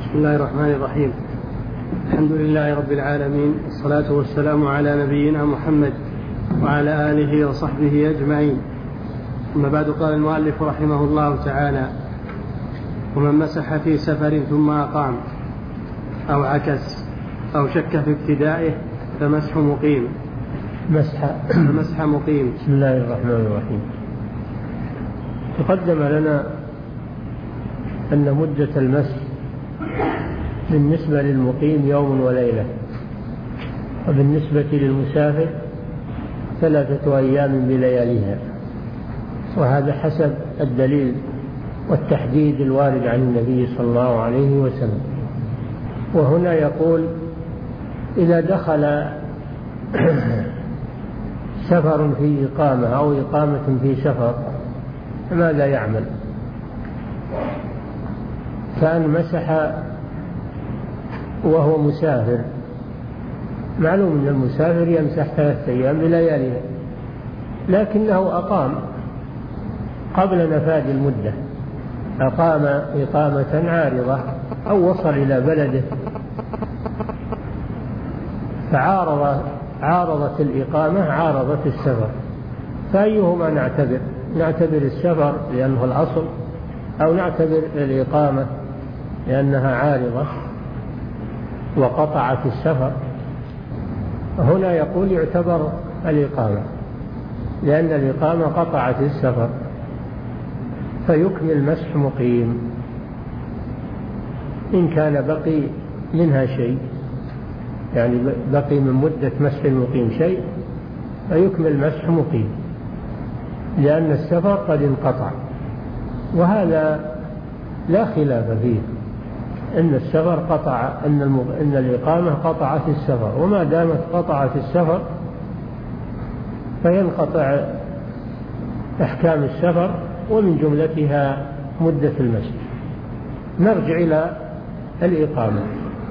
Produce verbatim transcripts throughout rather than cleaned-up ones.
بسم الله الرحمن الرحيم. الحمد لله رب العالمين، والصلاة والسلام على نبينا محمد وعلى آله وصحبه أجمعين. أما بعد، قال المؤلف رحمه الله تعالى: ومن مسح في سفر ثم أقام أو عكس أو شك في ابتدائه فمسح مقيم. مسح فمسح مقيم. بسم الله الرحمن الرحيم. تقدم لنا أن مدة المسح بالنسبة للمقيم يوم وليلة، وبالنسبة للمسافر ثلاثة أيام بلياليها، وهذا حسب الدليل والتحديد الوارد عن النبي صلى الله عليه وسلم. وهنا يقول: إذا دخل سفر في إقامة أو إقامة في سفر ماذا يعمل؟ فأن مسح وهو مسافر، معلوم أن المسافر يمسح ثلاثة أيام بلياليها، لكنه أقام قبل نفاذ المدة، أقام إقامة عارضة أو وصل إلى بلده فعارض عارضت الإقامة عارضت السفر، فأيهما نعتبر؟ نعتبر السفر لأنه الأصل، أو نعتبر الإقامة لأنها عارضة وقطعت السفر؟ هنا يقول يعتبر الإقامة، لأن الإقامة قطعت السفر، فيكمل مسح مقيم إن كان بقي منها شيء، يعني بقي من مدة مسح المقيم شيء فيكمل مسح مقيم، لأن السفر قد انقطع. وهذا لا خلاف فيه، إن السفر قطع، إن, المغ... إن الإقامة قطعت السفر، وما دامت قطعت السفر فينقطع أحكام السفر ومن جملتها مدة المسح. نرجع إلى الإقامة،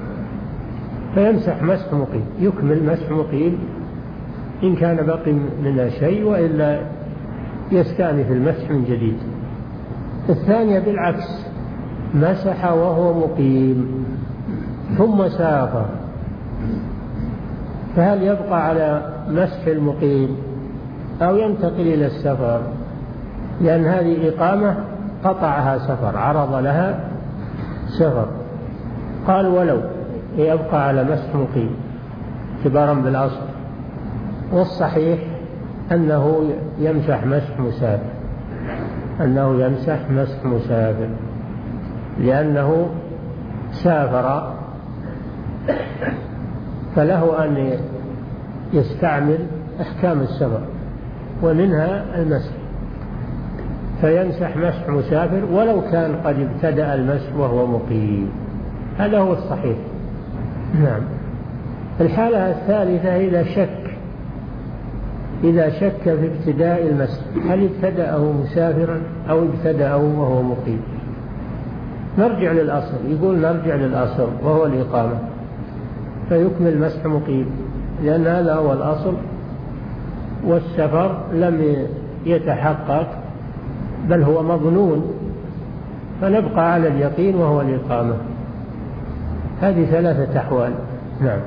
فيمسح مسح مقيم، يكمل مسح مقيم إن كان باقي منها شيء، وإلا يستأنف المسح من جديد. الثانية بالعكس، مسح وهو مقيم ثم سافر، فهل يبقى على مسح المقيم أو ينتقل إلى السفر؟ لأن هذه إقامة قطعها سفر، عرض لها سفر. قال: ولو يبقى على مسح مقيم اعتبارا بالأصل، والصحيح أنه يمسح مسح مسافر، أنه يمسح مسح مسافر لأنه سافر، فله أن يستعمل أحكام السفر ومنها المسح، فيمسح مسح مسافر ولو كان قد ابتدأ المسح وهو مقيم. هذا هو الصحيح. نعم. الحالة الثالثة إذا شك إذا شك في ابتداء المسح، هل ابتدأه مسافرا أو ابتدأه وهو مقيم؟ نرجع للأصل، يقول نرجع للأصل وهو الإقامة، فيكمل مسح مقيم، لأن هذا هو الأصل، والسفر لم يتحقق بل هو مظنون، فنبقى على اليقين وهو الإقامة. هذه ثلاثة أحوال. نعم.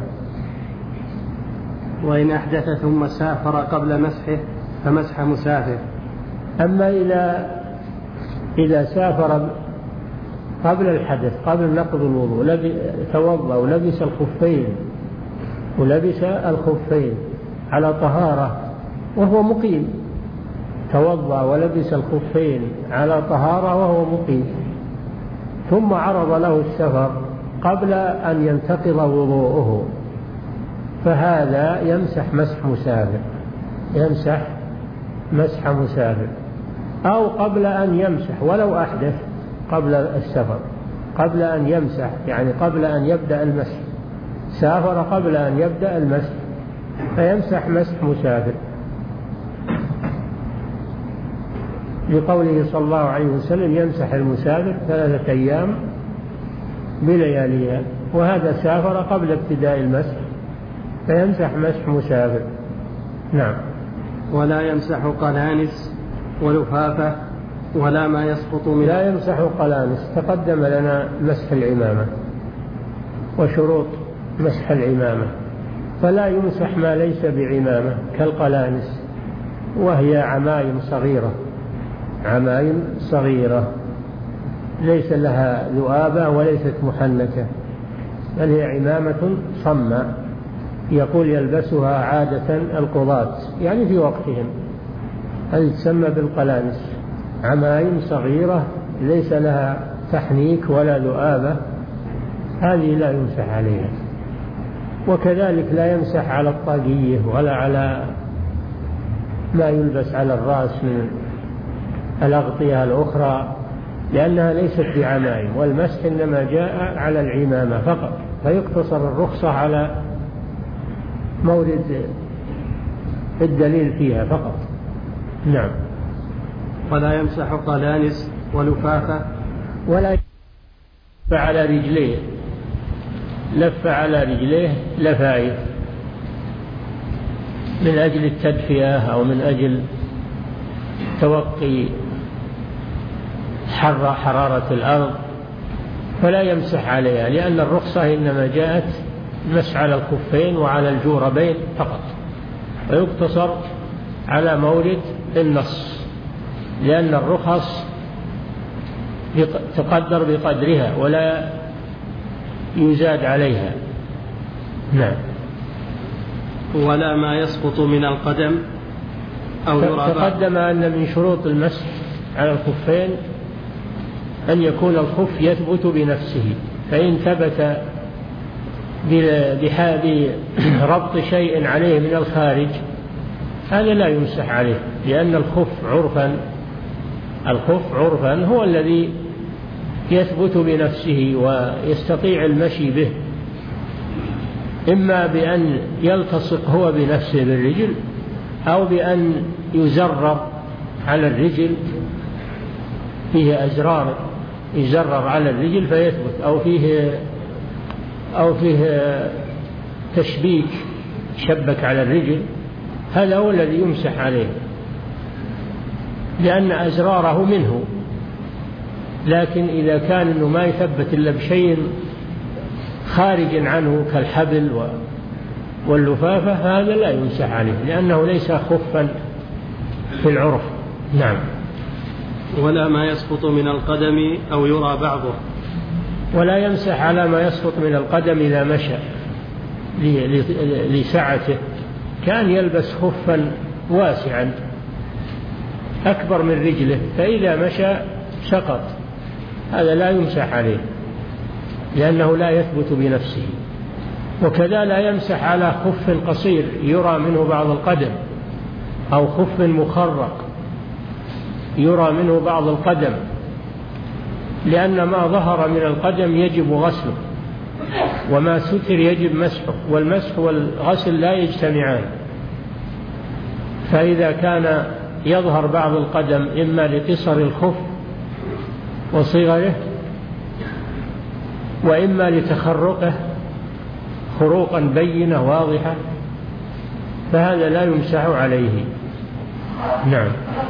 وإن أحدث ثم سافر قبل مسحه فمسح مسافر. أما إذا إذا سافر قبل الحدث، قبل نقض الوضوء، توضأ ولبس الخفين ولبس الخفين على طهارة وهو مقيم، توضأ ولبس الخفين على طهارة وهو مقيم، ثم عرض له السفر قبل أن ينتقض وضوءه، فهذا يمسح مسح مسافر، يمسح مسح مسافر. أو قبل أن يمسح ولو أحدث قبل السفر، قبل أن يمسح يعني قبل أن يبدأ المسح، سافر قبل أن يبدأ المسح فيمسح مسح مسافر، لقوله صلى الله عليه وسلم: يمسح المسافر ثلاثة أيام بلياليها، وهذا سافر قبل ابتداء المسح فيمسح مسح مسافر. نعم. ولا يمسح قلانس ولفافة ولا ما يسقط من لا يمسح قلانس. تقدم لنا مسح العمامة، وشروط مسح العمامة. فلا يمسح ما ليس بعمامة كالقلانس، وهي عمايم صغيرة عمايم صغيرة ليس لها ذؤابة وليست محنكة، بل هي عمامة صماء يقول يلبسها عادة القضاة يعني في وقتهم، هذه تسمى بالقلانس، عمايم صغيرة ليس لها تحنيك ولا ذؤابة، هذه لا يمسح عليها. وكذلك لا يمسح على الطاقية ولا على ما يلبس على الرأس من الأغطية الأخرى، لأنها ليست بعمائم، والمسح إنما جاء على العمامة فقط، فيقتصر الرخصة على مورد الدليل فيها فقط. نعم. ولا يمسح قلانس ولفافة، ولا يلف على رجليه، لف على رجليه لفائف من أجل التدفئة أو من أجل توقي حر حرارة الأرض، فلا يمسح عليها، لأن الرخصة إنما جاءت مسح على الخفين وعلى الجوربين فقط، ويقتصر على مورد النص، لأن الرخص تقدر بقدرها ولا يزاد عليها. نعم. ولا ما يسقط من القدم أو يرى. تقدم أن من شروط المسح على الخفين أن يكون الخف يثبت بنفسه، فإن ثبت بربط شيء عليه من الخارج هذا لا يمسح عليه، لأن الخف عرفا الخف عرفا هو الذي يثبت بنفسه ويستطيع المشي به، إما بأن يلتصق هو بنفسه بالرجل، أو بأن يزرر على الرجل، فيه أزرار يزرر على الرجل فيثبت، أو فيه أو فيه تشبيك شبك على الرجل، هذا هو الذي يمسح عليه لأن أزراره منه. لكن إذا كان إنه ما يثبت إلا بشيء خارج عنه كالحبل واللفافة هذا لا يمسح عليه، لأنه ليس خفا في العرف. نعم. ولا ما يسقط من القدم أو يرى بعضه، ولا يمسح على ما يسقط من القدم إذا مشى لسعته، كان يلبس خفا واسعا أكبر من رجله فإذا مشى سقط، هذا لا يمسح عليه لأنه لا يثبت بنفسه. وكذا لا يمسح على خف قصير يرى منه بعض القدم، أو خف مخرق يرى منه بعض القدم، لأن ما ظهر من القدم يجب غسله، وما ستر يجب مسحه، والمسح والغسل لا يجتمعان. فإذا كان يظهر بعض القدم إما لقصر الخف وصغره، وإما لتخرقه خروقا بينة واضحة، فهذا لا يمسح عليه. نعم.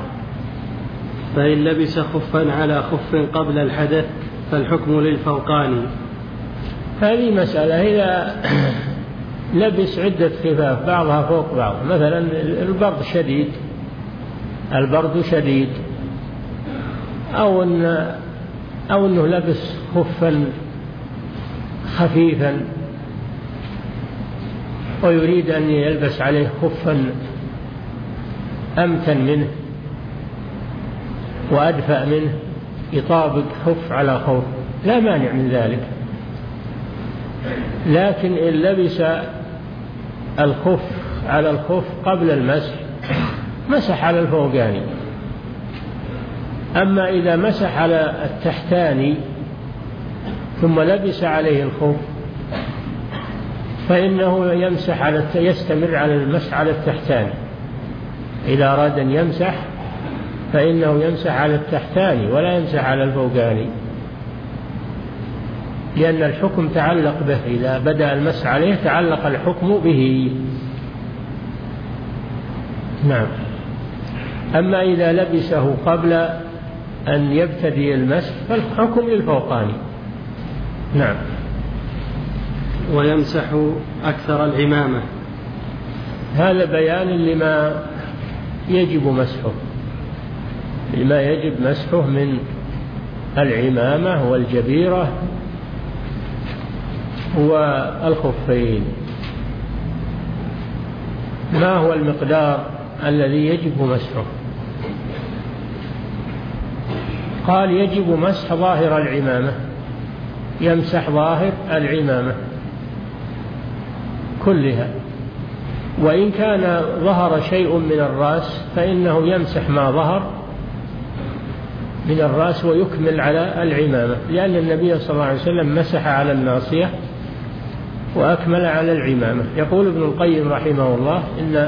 فإن لبس خفا على خف قبل الحدث فالحكم للفوقاني. هذه مسألة، إذا لبس عدة خفاف بعضها فوق بعض، مثلا البرد شديد البرد شديد أو أن أو أنه لبس خفا خفيفا ويريد أن يلبس عليه خفا أمتن منه وأدفأ منه يطابق خف على خوف، لا مانع من ذلك. لكن إن لبس الخف على الخف قبل المسح مسح على الفوقاني. أما إذا مسح على التحتاني ثم لبس عليه الخف فإنه يمسح على يستمر على المسح على التحتاني. إذا أراد أن يمسح فإنه يمسح على التحتاني ولا يمسح على الفوقاني، لأن الحكم تعلق به، إذا بدأ المسح عليه تعلق الحكم به. نعم. أما إذا لبسه قبل أن يبتدي المسح فالحكم للفوقاني. نعم. ويمسح أكثر العمامة. هذا بيان لما يجب مسحه، لما يجب مسحه من العمامة والجبيرة والخفين. ما هو المقدار الذي يجب مسحه؟ قال يجب مسح ظاهر العمامة، يمسح ظاهر العمامة كلها، وإن كان ظهر شيء من الرأس فإنه يمسح ما ظهر من الرأس ويكمل على العمامة، لأن النبي صلى الله عليه وسلم مسح على الناصية وأكمل على العمامة. يقول ابن القيم رحمه الله إن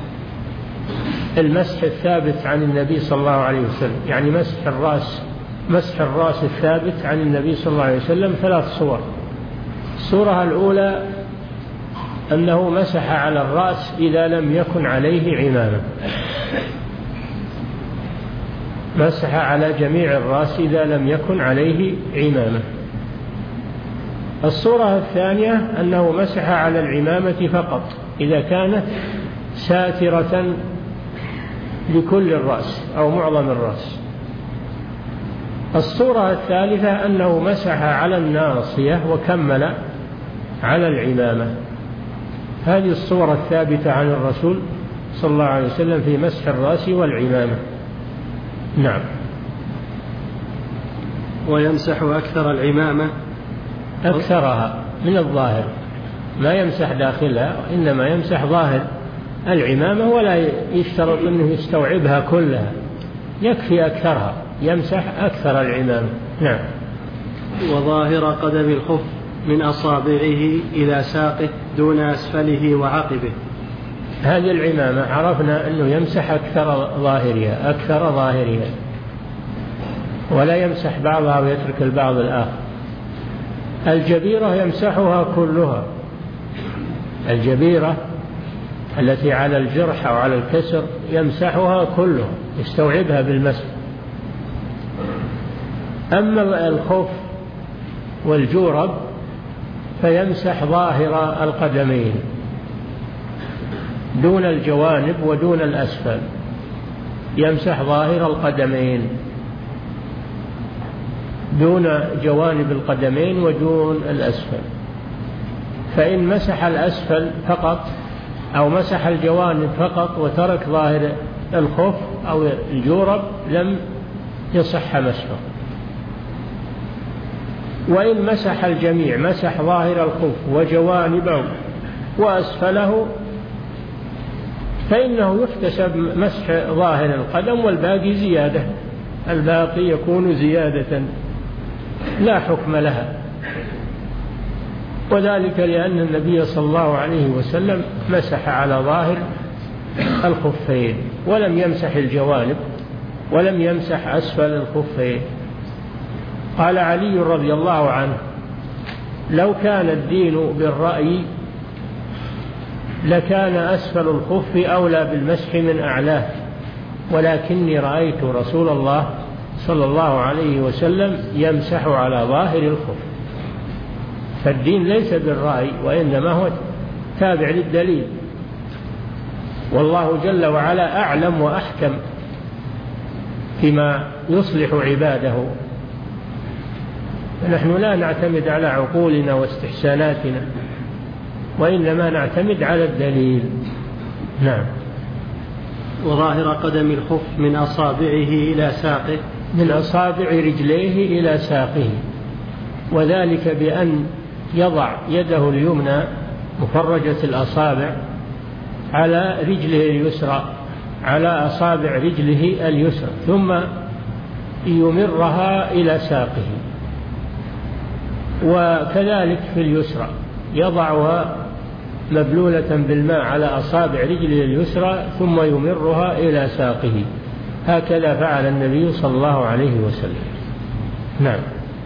المسح الثابت عن النبي صلى الله عليه وسلم، يعني مسح الرأس مسح الرأس الثابت عن النبي صلى الله عليه وسلم ثلاث صور. الصورة الأولى أنه مسح على الرأس إذا لم يكن عليه عمامة، مسح على جميع الرأس إذا لم يكن عليه عمامة. الصورة الثانية أنه مسح على العمامة فقط إذا كانت ساترة لكل الرأس أو معظم الرأس. الصورة الثالثة أنه مسح على الناصية وكمل على العمامة. هذه الصورة الثابتة عن الرسول صلى الله عليه وسلم في مسح الرأس والعمامة. نعم. ويمسح أكثر العمامة، أكثرها من الظاهر، ما يمسح داخلها إنما يمسح ظاهر العمامة، ولا يشترط أنه يستوعبها كلها، يكفي أكثرها، يمسح أكثر العمامة. نعم. وظاهر قدم الخف من أصابعه إلى ساقه دون أسفله وعقبه. هذه العمامة عرفنا أنه يمسح أكثر ظاهرها أكثر ظاهرها ولا يمسح بعضها ويترك البعض الآخر. الجبيرة يمسحها كلها، الجبيرة التي على الجرح أو على الكسر يمسحها كلها، يستوعبها بالمسح. أما الخف والجورب فيمسح ظاهر القدمين دون الجوانب ودون الأسفل، يمسح ظاهر القدمين دون جوانب القدمين ودون الأسفل. فإن مسح الأسفل فقط أو مسح الجوانب فقط وترك ظاهر الخف أو الجورب لم يصح مسحه. وإن مسح الجميع، مسح ظاهر الخف وجوانبه وأسفله، فإنه يحتسب مسح ظاهر القدم والباقي زيادة، الباقي يكون زيادة لا حكم لها. وذلك لأن النبي صلى الله عليه وسلم مسح على ظاهر الخفين ولم يمسح الجوانب ولم يمسح أسفل الخفين. قال علي رضي الله عنه: لو كان الدين بالرأي لكان أسفل الخف أولى بالمسح من أعلاه، ولكني رأيت رسول الله صلى الله عليه وسلم يمسح على ظاهر الخف. فالدين ليس بالرأي وإنما هو تابع للدليل، والله جل وعلا أعلم وأحكم فيما يصلح عباده. نحن لا نعتمد على عقولنا واستحساناتنا، وإنما نعتمد على الدليل. نعم. وظاهر قدم الخف من أصابعه إلى ساقه، من أصابع رجليه إلى ساقه، وذلك بأن يضع يده اليمنى مفرجة الأصابع على رجله اليسرى، على أصابع رجله اليسرى، ثم يمرها إلى ساقه. وكذلك في اليسرى يضعها مبلولة بالماء على أصابع رجله اليسرى ثم يمرها إلى ساقه. هكذا فعل النبي صلى الله عليه وسلم. نعم.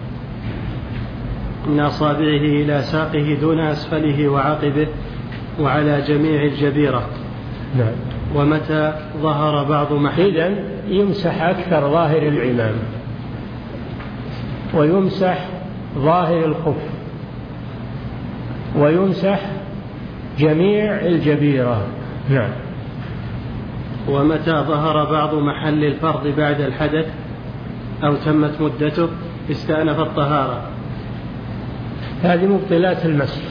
من أصابعه إلى ساقه دون أسفله وعقبه وعلى جميع الجبيرة. نعم. ومتى ظهر بعض محل، إذن يمسح أكثر ظاهر العمام ويمسح ظاهر الخف ويمسح جميع الجبيرة. نعم. ومتى ظهر بعض محل الفرض بعد الحدث أو تمت مدته استأنف الطهارة. هذه مبطلات المسح.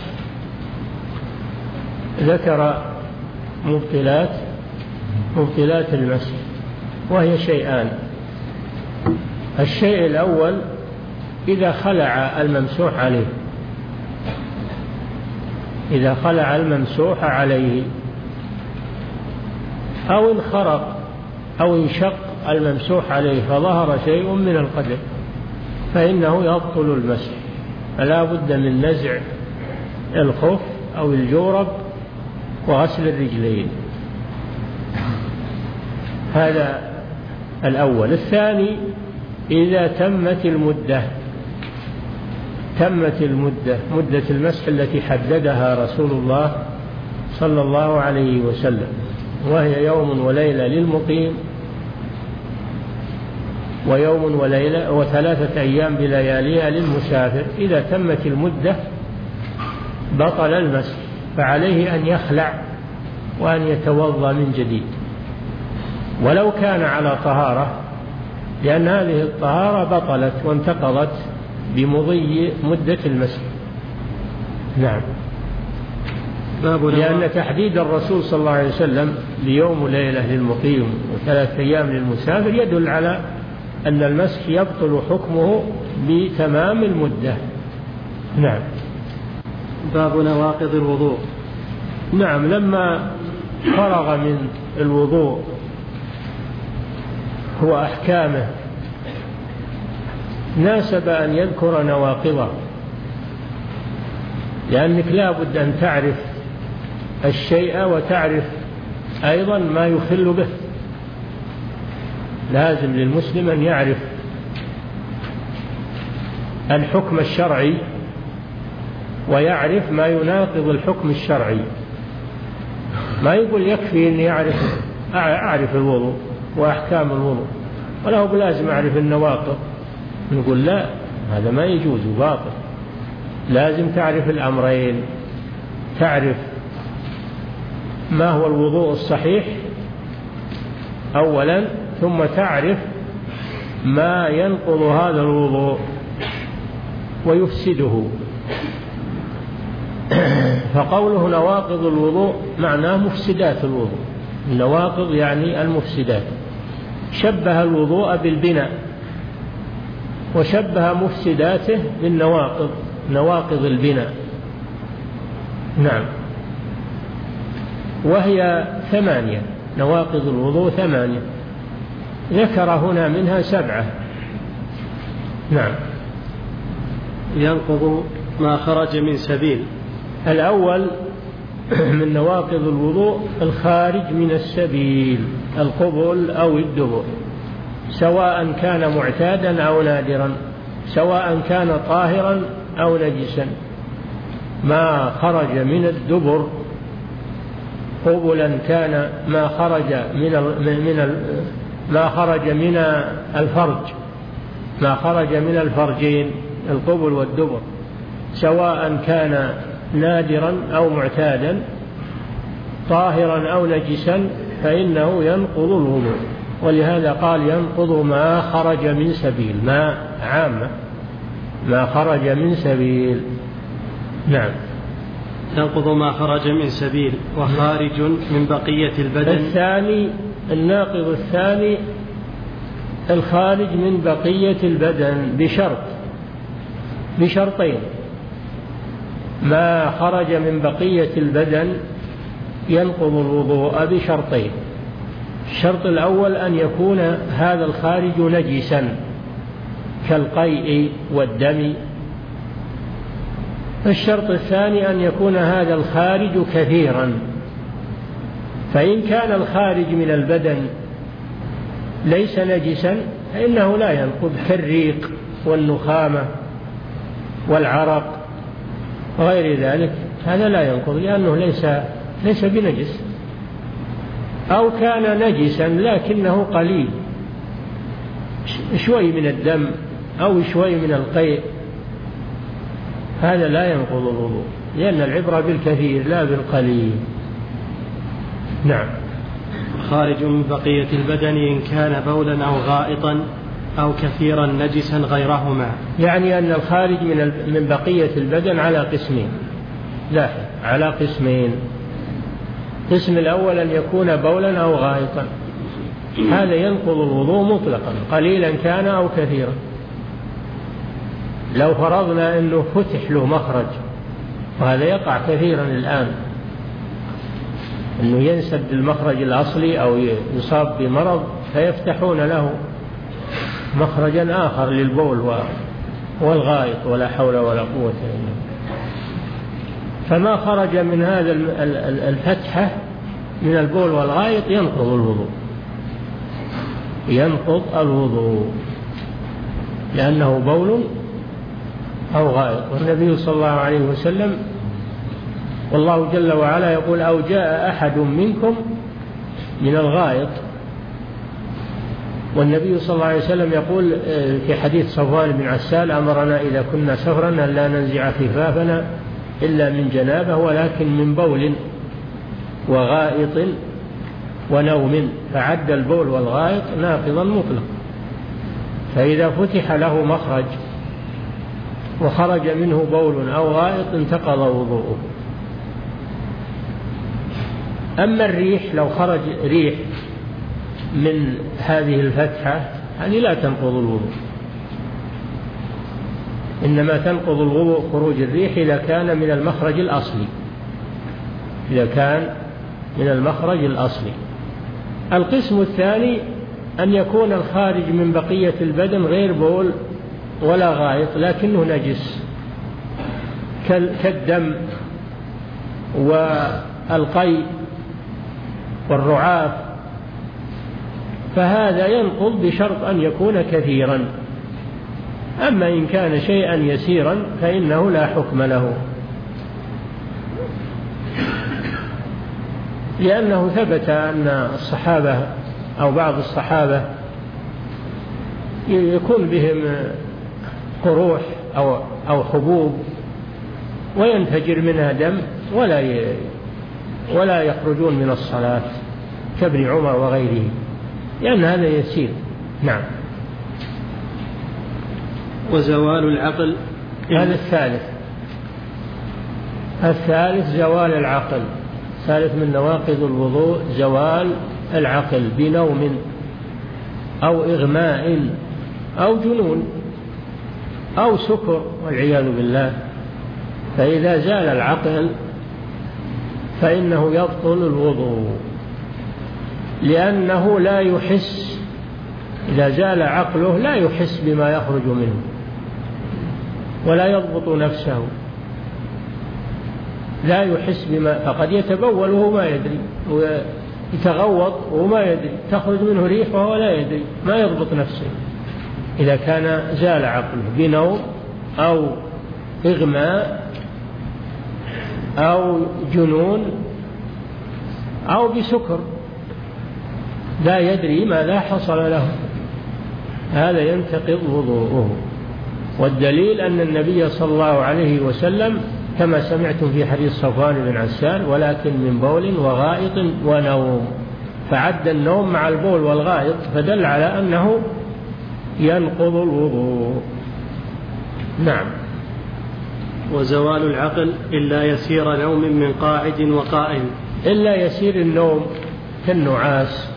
ذكر مبطلات مبطلات المسح، وهي شيئان. الشيء الأول إذا خلع الممسوح عليه إذا خلع الممسوح عليه أو انخرق أو انشق الممسوح عليه فظهر شيء من القدم فإنه يبطل المسح، فلا بد من نزع الخف أو الجورب وغسل الرجلين. هذا الأول. الثاني إذا تمت المدة تمت المدة مدة المسح التي حددها رسول الله صلى الله عليه وسلم، وهي يوم وليلة للمقيم ويوم وليلة وثلاثة أيام بلياليها للمسافر. إذا تمت المدة بطل المسح، فعليه أن يخلع وأن يتوضأ من جديد ولو كان على طهارة، لأن هذه الطهارة بطلت وانتقضت بمضي مدة المسح. نعم. لأن تحديد الرسول صلى الله عليه وسلم ليوم وليلة للمقيم وثلاثة أيام للمسافر يدل على أن المسح يبطل حكمه بتمام المدة. نعم. باب نواقض الوضوء. نعم. لما فرغ من الوضوء هو أحكامه ناسب أن يذكر نواقضه، لأنك لا بد أن تعرف الشيء وتعرف أيضا ما يخل به. لازم للمسلم أن يعرف الحكم الشرعي ويعرف ما يناقض الحكم الشرعي. ما يقول يكفي أن أعرف أعرف الوضوء وأحكام الوضوء ولا هو بلازم أعرف النواقض. نقول لا، هذا ما يجوز وباطل. لازم تعرف الأمرين، تعرف ما هو الوضوء الصحيح أولا، ثم تعرف ما ينقض هذا الوضوء ويفسده. فقوله نواقض الوضوء معناه مفسدات الوضوء. النواقض يعني المفسدات. شبه الوضوء بالبناء وشبه مفسداته بالنواقض، نواقض البناء. نعم. وهي ثمانية، نواقض الوضوء ثمانية، ذكر هنا منها سبعة. نعم. ينقض ما خرج من سبيل. الأول من نواقض الوضوء الخارج من السبيل، القبل أو الدبر، سواء كان معتادا أو نادرا، سواء كان طاهرا أو نجسا. ما خرج من الدبر قبلا كان، ما خرج من من ما خرج من الفرج، ما خرج من الفرجين القبل والدبر، سواء كان نادرا أو معتادا، طاهرا أو نجسا، فإنه ينقض الوضوء. ولهذا قال ينقض ما خرج من سبيل، ما عامة، ما خرج من سبيل. نعم. ينقض ما خرج من سبيل وخارج من بقية البدن. الثاني الناقض الثاني الخارج من بقية البدن بشرط بشرطين. ما خرج من بقية البدن ينقض الوضوء بشرطين. الشرط الأول أن يكون هذا الخارج نجسا كالقيء والدم. الشرط الثاني أن يكون هذا الخارج كثيرا. فإن كان الخارج من البدن ليس نجسا فإنه لا ينقض، كالريق والنخامة والعرق وغير ذلك، هذا لا ينقض لأنه ليس ليس بنجس. أو كان نجسا لكنه قليل، شوي من الدم أو شوي من القيء، هذا لا ينقض الوضوء، لأن العبرة بالكثير لا بالقليل. نعم. خارج من بقية البدن إن كان بولا أو غائطا أو كثيرا نجسا غيرهما. يعني أن الخارج من من بقية البدن على قسمين، لا على قسمين. القسم الأول أن يكون بولا أو غائطا، هذا ينقض الوضوء مطلقا قليلا كان أو كثيرا. لو فرضنا أنه فتح له مخرج، وهذا يقع كثيرا الآن، أنه ينسد المخرج الأصلي أو يصاب بمرض فيفتحون له مخرجا آخر للبول والغائط، ولا حول ولا قوة إلا بالله. فما خرج من هذا الفتحة من البول والغائط ينقض الوضوء، ينقض الوضوء لأنه بول أو غائط. والنبي صلى الله عليه وسلم والله جل وعلا يقول: أو جاء أحد منكم من الغائط. والنبي صلى الله عليه وسلم يقول في حديث صفوان بن عسال: أمرنا إذا كنا سفرا أن لا ننزع خفافنا إلا من جنابه ولكن من بول وغائط ونوم، فعد البول والغائط ناقضا مطلق. فإذا فتح له مخرج وخرج منه بول أو غائط انتقض وضوءه. أما الريح، لو خرج ريح من هذه الفتحة هذه لا تنقض الوضوء، إنما تنقض الوضوء خروج الريح إذا كان من المخرج الأصلي، إذا كان من المخرج الأصلي. القسم الثاني أن يكون الخارج من بقية البدن غير بول ولا غائط لكنه نجس، كالدم والقيء والرعاف، فهذا ينقض بشرط أن يكون كثيرا. أما إن كان شيئا يسيرا فإنه لا حكم له، لأنه ثبت أن الصحابة أو بعض الصحابة يكون بهم قروح أو أو حبوب وينفجر منها دم ولا ولا يخرجون من الصلاة كابن عمر وغيره، لأن هذا يسير. نعم. وزوال العقل، هذا الثالث. الثالث زوال العقل. ثالث من نواقض الوضوء زوال العقل بنوم أو إغماء أو جنون أو سكر والعياذ بالله. فإذا زال العقل فإنه يبطل الوضوء، لأنه لا يحس. إذا زال عقله لا يحس بما يخرج منه ولا يضبط نفسه، لا يحس بما، فقد يتبول وهو ما يدري، ويتغوط وهو ما يدري، تخرج منه ريح وهو لا يدري، ما يضبط نفسه. إذا كان زال عقله بنوم أو إغماء أو جنون أو بسكر لا يدري ماذا حصل له، هذا ينتقض وضوءه. والدليل أن النبي صلى الله عليه وسلم كما سمعتم في حديث صفوان بن عسال: ولكن من بول وغائط ونوم، فعد النوم مع البول والغائط، فدل على أنه ينقض الوضوء. نعم. وزوال العقل إلا يسير نوم من قاعد وقائم. إلا يسير النوم كالنعاس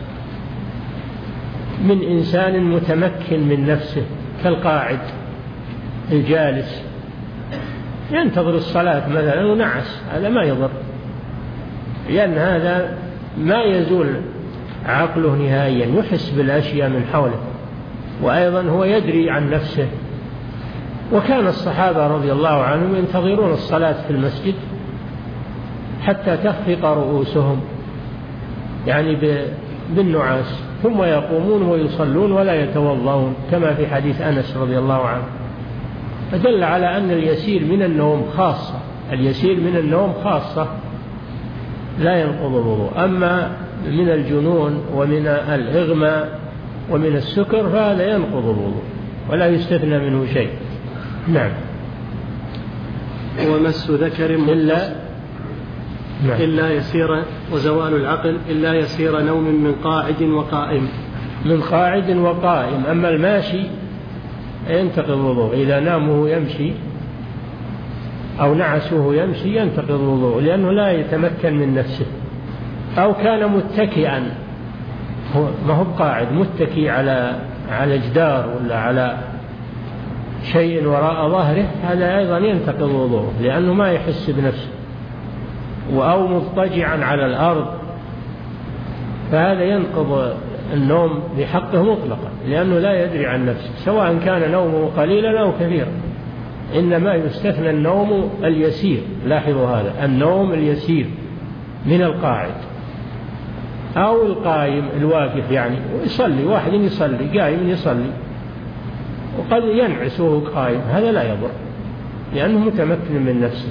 من إنسان متمكن من نفسه، كالقاعد الجالس ينتظر الصلاة مثلا ونعس، هذا ما يضر، لأن هذا ما يزول عقله نهائيا، يحس بالأشياء من حوله، وأيضا هو يدري عن نفسه. وكان الصحابة رضي الله عنهم ينتظرون الصلاة في المسجد حتى تخفق رؤوسهم، يعني بالنعاس، ثم يقومون ويصلون ولا يتوضؤون، كما في حديث أنس رضي الله عنه. فدل على أن اليسير من النوم خاصة، اليسير من النوم خاصة لا ينقض الوضوء. أما من الجنون ومن الإغماء ومن السكر فهذا ينقض الوضوء ولا يستثنى منه شيء. نعم. ومس ذكر إلا إلا يسير وزوال العقل إلا يسير نوم من قاعد وقائم. من قاعد وقائم. أما الماشي ينتقض الوضوء، إذا نامه يمشي أو نعسه يمشي ينتقض الوضوء، لأنه لا يتمكن من نفسه. أو كان متكئا، ما هو قاعد، متكي على على جدار ولا على شيء وراء ظهره، هذا أيضا ينتقض الوضوء لأنه ما يحس بنفسه. أو مضطجعا على الأرض، فهذا ينقض النوم بحقه مطلقا، لأنه لا يدري عن نفسه، سواء كان نومه قليلا أو كثيرا. إنما يستثنى النوم اليسير، لاحظوا هذا، النوم اليسير من القاعد أو القائم الواقف، يعني يصلي، واحد يصلي قائم يصلي وقد ينعس وهو قائم، هذا لا يضر لأنه متمكن من نفسه.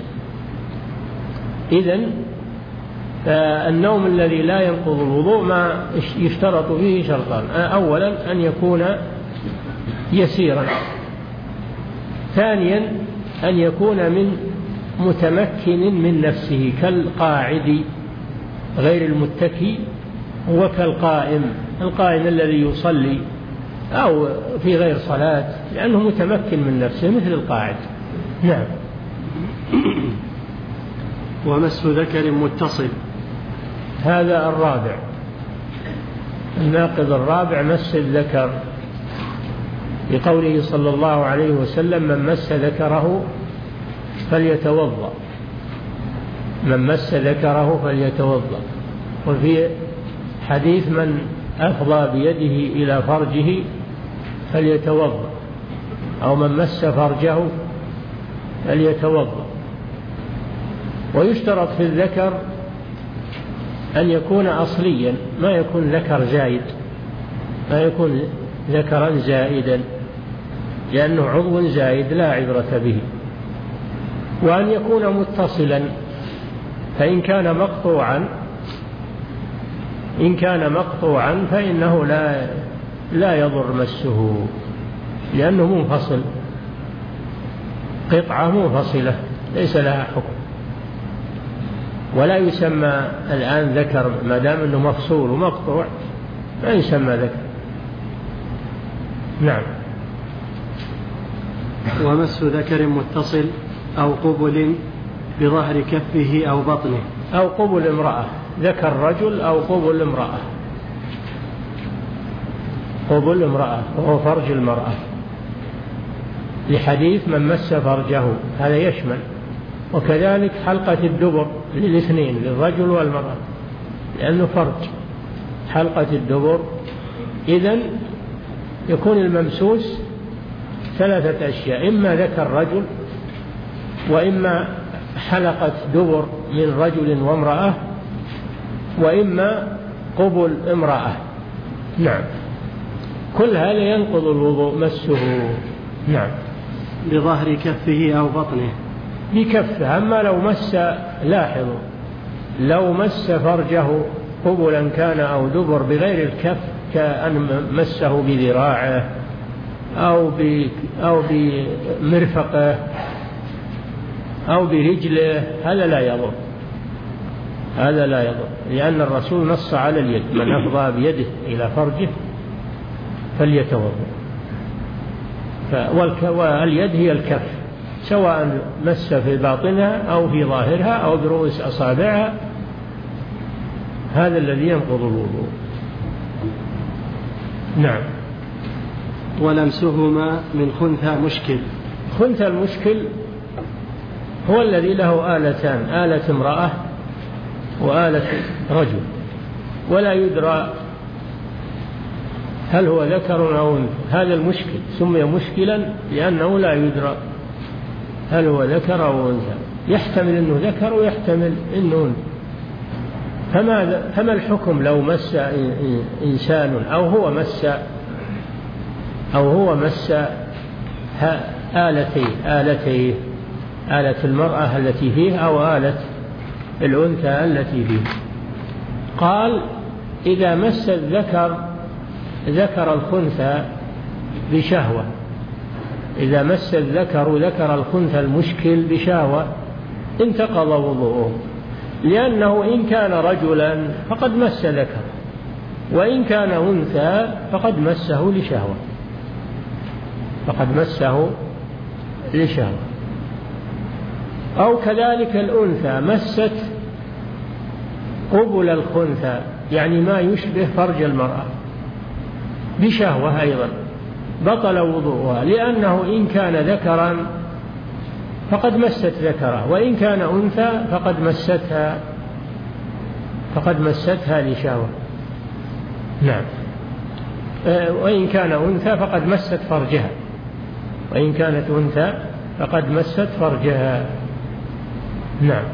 إذن النوم الذي لا ينقض الوضوء ما يشترط فيه شرطان: أولا أن يكون يسيرا، ثانيا أن يكون من متمكن من نفسه كالقاعد غير المتكي، وكالقائم، القائم الذي يصلي أو في غير صلاة، لأنه متمكن من نفسه مثل القاعد. نعم. ومس ذكر متصل، هذا الرابع، الناقض الرابع مس الذكر، بقوله صلى الله عليه وسلم: من مس ذكره فليتوضأ، من مس ذكره فليتوضأ. وفي حديث: من أفضى بيده إلى فرجه فليتوضأ، أو من مس فرجه فليتوضأ. ويشترط في الذكر أن يكون أصليا، ما يكون ذكر زائد، ما يكون ذكرا زائدا، لأنه عضو زائد لا عبرة به. وأن يكون متصلا، فإن كان مقطوعا إن كان مقطوعا فإنه لا لا يضر مسه، لأنه منفصل، قطعة منفصلة ليس لها حكم، ولا يسمى الآن ذكر ما دام أنه مفصول ومقطوع، ما يسمى ذكر. نعم. ومس ذكر متصل أو قبل بظهر كفه أو بطنه، أو قبل امرأة، ذكر رجل أو قبل امرأة، قبل امرأة وهو فرج المرأة، لحديث: من مس فرجه، هذا يشمل. وكذلك حلقة الدبر للاثنين، للرجل والمرأة، لأنه فرج، حلقة الدبر. إذن يكون الممسوس ثلاثة أشياء: إما ذكر رجل، وإما حلقة دبر من رجل وامرأة، وإما قبل امرأة. نعم. كل هذا ينقض الوضوء مسه. نعم. بظهر كفه أو بطنه، بكفه. أما لو مس، لاحظوا، لو مس فرجه قبلا كان أو دبر بغير الكف، كأن مسه بذراعه أو أو بمرفقه أو برجله، هذا لا يضر، هذا لا يضر، لأن الرسول نص على اليد: من أفضى بيده إلى فرجه فليتوضأ. واليد هي الكف، سواء مس في باطنها أو في ظاهرها أو برؤوس أصابعها، هذا الذي ينقض الوضوء. نعم. ولمسهما من خنثى مشكل، خنثى المشكل هو الذي له آلتان: آلة امرأة وآلة رجل، ولا يدرى هل هو ذكر أو أنثى. هذا المشكل سمي مشكلا لأنه لا يدرى هل هو ذكر أو أنثى، يحتمل أنه ذكر ويحتمل أنه أنثى. فما فما الحكم لو مس إنسان أو هو مس أو هو مس آلتين آلتين آلة المرأة التي فيه أو آلة الأنثى التي فيه؟ قال: إذا مس الذكر ذكر الخنثى بشهوة إذا مس الذكر ذكر الخنثى المشكل بشهوة انتقض وضوءه، لأنه إن كان رجلا فقد مس ذكر، وإن كان أنثى فقد مسه لشهوة فقد مسه لشهوة أو كذلك الأنثى مست قبل الخنثى، يعني ما يشبه فرج المرأة بشهوة أيضا، بطل وضوءها، لأنه إن كان ذكرا فقد مست ذكره، وإن كان أنثى فقد مستها فقد مستها لشهوة. نعم. وإن كان أنثى فقد مست فرجها، وإن كانت أنثى فقد مست فرجها. نعم.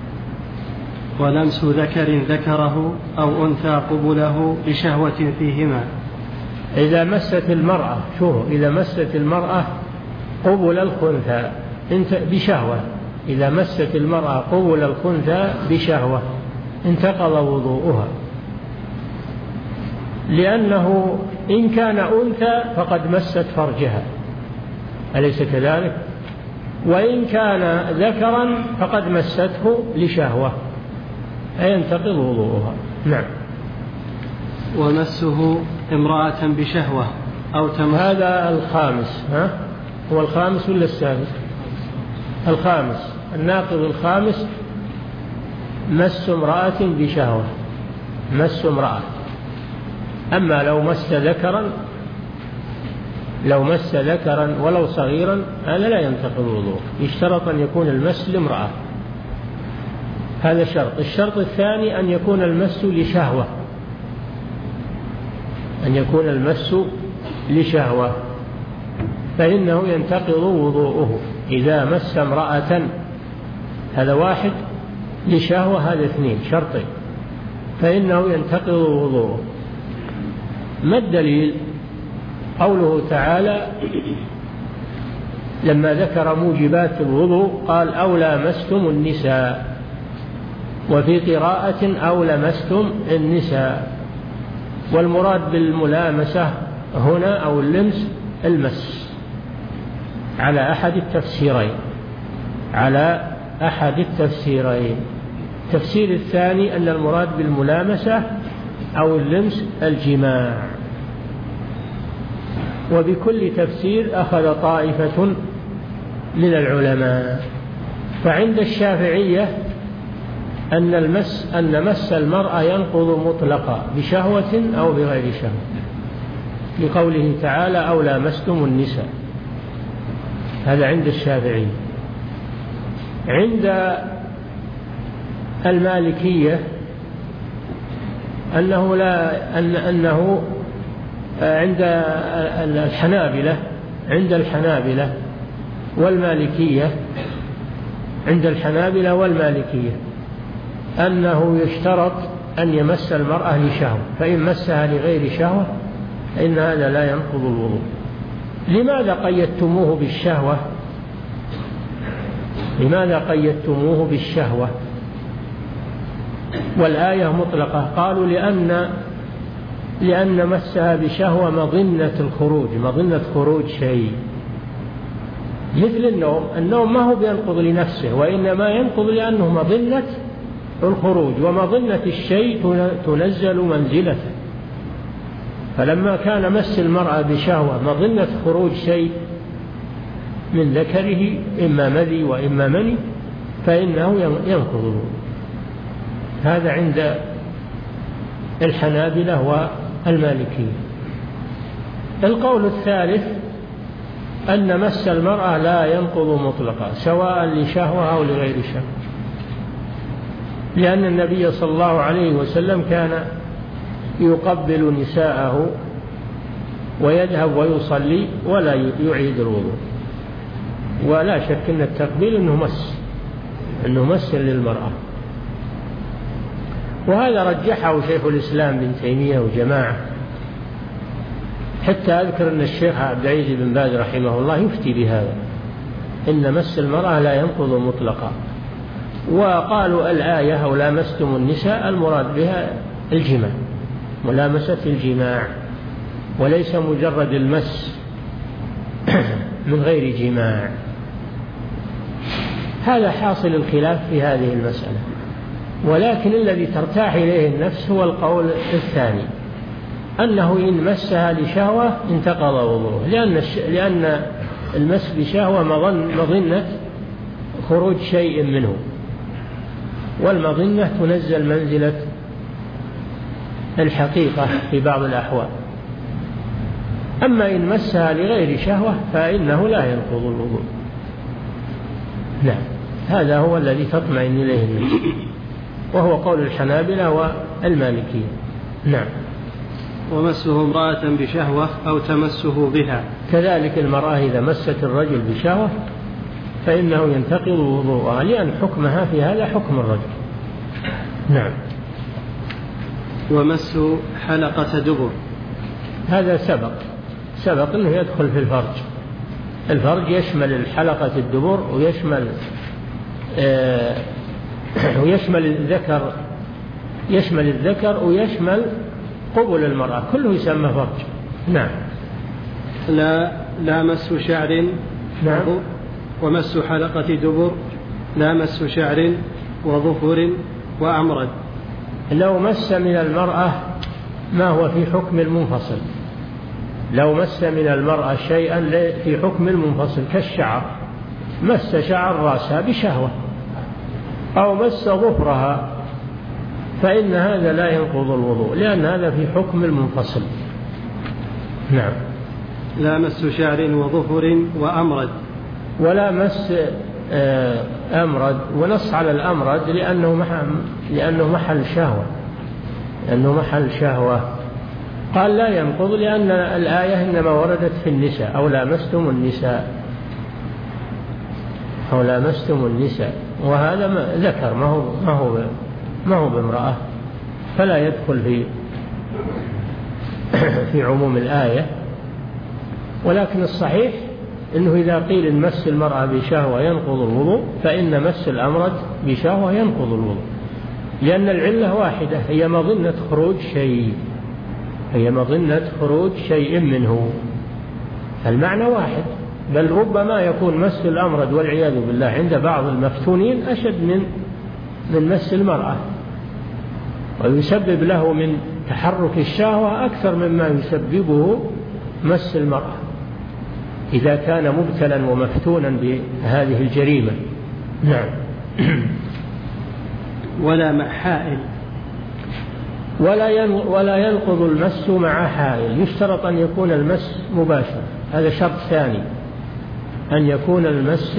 ولمس ذكر ذكره أو أنثى قبله بشهوة فيهما. إذا مست المرأة، شوفوا، إذا مست المرأة قبل الخنثى بشهوة، إذا مست المرأة قبل الخنثى بشهوة انتقض وضوءها، لأنه إن كان أنثى فقد مست فرجها، أليس كذلك؟ وإن كان ذكرا فقد مسته لشهوة، أي ينتقض وضوءها. نعم. ومسه امرأة بشهوة أو تمس. هذا الخامس. ها؟ هو الخامس ولا السادس؟ الخامس. الناقض الخامس مس امرأة بشهوة، مس امرأة. أما لو مس ذكرا لو مس ذكرا ولو صغيرا هذا لا ينتقض الوضوء، يشترط أن يكون المس لامرأة، هذا شرط. الشرط الثاني أن يكون المس لشهوة، أن يكون المس لشهوة، فإنه ينتقض وضوءه إذا مس امرأة، هذا واحد، لشهوة هذا اثنين، شرطين، فإنه ينتقض وضوءه. ما الدليل؟ قوله تعالى لما ذكر موجبات الوضوء قال أو لامستم النساء، وفي قراءة أو لمستم النساء، والمراد بالملامسة هنا أو اللمس المس على أحد التفسيرين على أحد التفسيرين التفسير الثاني أن المراد بالملامسة أو اللمس الجماع، وبكل تفسير أخذ طائفة من العلماء. فعند الشافعية أن المس أن مس المرأة ينقض مطلقا بشهوة أو بغير شهوة، لقوله تعالى أو لامستم النساء، هذا عند الشافعية. عند المالكية أنه لا أن أنه عند الحنابلة عند الحنابلة والمالكية عند الحنابلة والمالكية أنه يشترط أن يمس المرأة لشهوة، فإن مسها لغير شهوة فإن هذا لا ينقض الوضوء. لماذا قيدتموه بالشهوة؟ لماذا قيدتموه بالشهوة والآية مطلقة؟ قالوا لأن لأن مسها بشهوة مظنة الخروج مظنة خروج شيء، مثل النوم. النوم ما هو بينقض لنفسه، وإنما ينقض لأنه مظنة الخروج، ومظنة الشيء تنزل منزلته. فلما كان مس المرأة بشهوة مظنة خروج شيء من ذكره إما مذي وإما مني فإنه ينقض. هذا عند الحنابلة والمالكية. القول الثالث أن مس المرأة لا ينقض مطلقا سواء لشهوة أو لغير شهوة، لأن النبي صلى الله عليه وسلم كان يقبل نساءه ويذهب ويصلي ولا يعيد الوضوء، ولا شك أن التقبيل أنه مس أنه مس للمرأة. وهذا رجحه شيخ الإسلام بن تيمية وجماعة، حتى أذكر أن الشيخ عبد العزيز بن باز رحمه الله يفتي بهذا، إن مس المرأة لا ينقض مطلقا. وقالوا الآية أو لامستم النساء المراد بها الجماع، ملامسة الجماع، وليس مجرد المس من غير جماع. هذا حاصل الخلاف في هذه المسألة، ولكن الذي ترتاح إليه النفس هو القول الثاني، أنه إن مسها لشهوة انتقض وضوءه، لأن لأن المس بشهوة مظنة خروج شيء منه، والمظنة تنزل منزلة الحقيقة في بعض الأحوال. أما إن مسها لغير شهوة فإنه لا ينقض الوضوء. نعم، هذا هو الذي تطمئن إليه النفس، وهو قول الحنابلة والمالكية. نعم. ومسه امرأة بشهوة أو تمسه بها، كذلك المرأة إذا مست الرجل بشهوة فإنه ينتقض وضوءها، لأن حكمها في هذا حكم الرجل. نعم. ومس حلقة دبر، هذا سبق سبق أنه يدخل في الفرج. الفرج يشمل الحلقة الدبر ويشمل آه ويشمل الذكر يشمل الذكر ويشمل قبل المرأة، كله يسمى فرج. نعم. لا لا مس شعر. نعم. ومس حلقة دبر لا مس شعر وظفر وأمرد. لو مس من المرأة ما هو في حكم المنفصل، لو مس من المرأة شيئا في حكم المنفصل كالشعر، مس شعر رأسها بشهوة أو مس ظفرها، فإن هذا لا ينقض الوضوء، لأن هذا في حكم المنفصل. نعم. لا مس شعر وظفر وأمرد. ولا مس أمرد، ونص على الأمرد لأنه محل لأنه محل شهوة لأنه محل شهوة قال لا ينقض، لأن الآية إنما وردت في النساء، أو لامستم النساء أو لامستم النساء، وهذا ما ذكر ما هو ما هو ما هو بامرأة، فلا يدخل في في عموم الآية. ولكن الصحيح إنه إذا قيل إن مس المرأة بشهوة ينقض الوضوء، فإن مس الأمرد بشهوة ينقض الوضوء، لأن العلة واحدة، هي مظنة خروج شيء هي مظنة خروج شيء منه، المعنى واحد. بل ربما يكون مس الأمرد والعياذ بالله عند بعض المفتونين أشد من من مس المرأة، ويسبب له من تحرك الشهوة أكثر مما يسببه مس المرأة إذا كان مبتلا ومفتونا بهذه الجريمة. نعم. ولا مع حائل. ولا ولا ينقض المس مع حائل، يشترط أن يكون المس مباشر، هذا شرط ثاني، أن يكون المس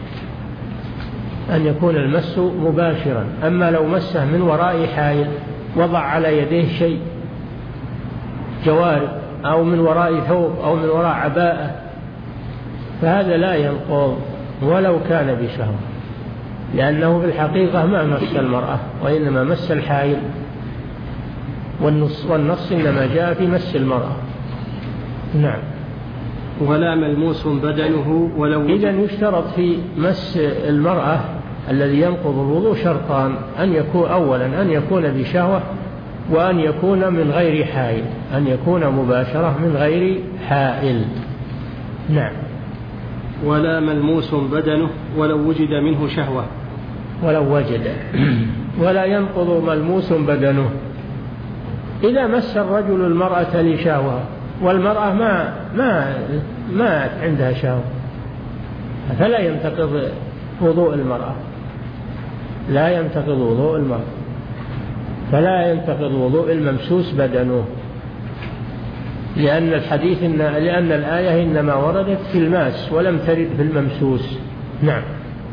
أن يكون المس مباشرا. أما لو مسه من وراء حائل، وضع على يديه شيء جوارب أو من وراء ثوب أو من وراء عباءة، فهذا لا ينقض ولو كان بشهوة، لأنه في الحقيقة ما مس المرأة وإنما مس الحائل، والنص, والنص إنما جاء في مس المرأة. نعم. ولا ملموس بدنه ولو. إذن يشترط في مس المرأة الذي ينقض الوضوء شرطان، أن يكون أولا أن يكون بشهوة، وأن يكون من غير حائل، أن يكون مباشرة من غير حائل. نعم. ولا ملموس بدنه ولو وجد منه شهوة. ولو وجد. ولا ينقض ملموس بدنه إذا مس الرجل المرأة لشهوة والمرأة ما ما ما عندها شهوة، فلا ينتقض وضوء المرأة لا ينتقض وضوء المرأة فلا ينتقض وضوء الممسوس بدنه، لأن الحديث إن لأن الآية إنما وردت في الماس ولم ترد في الممسوس. نعم.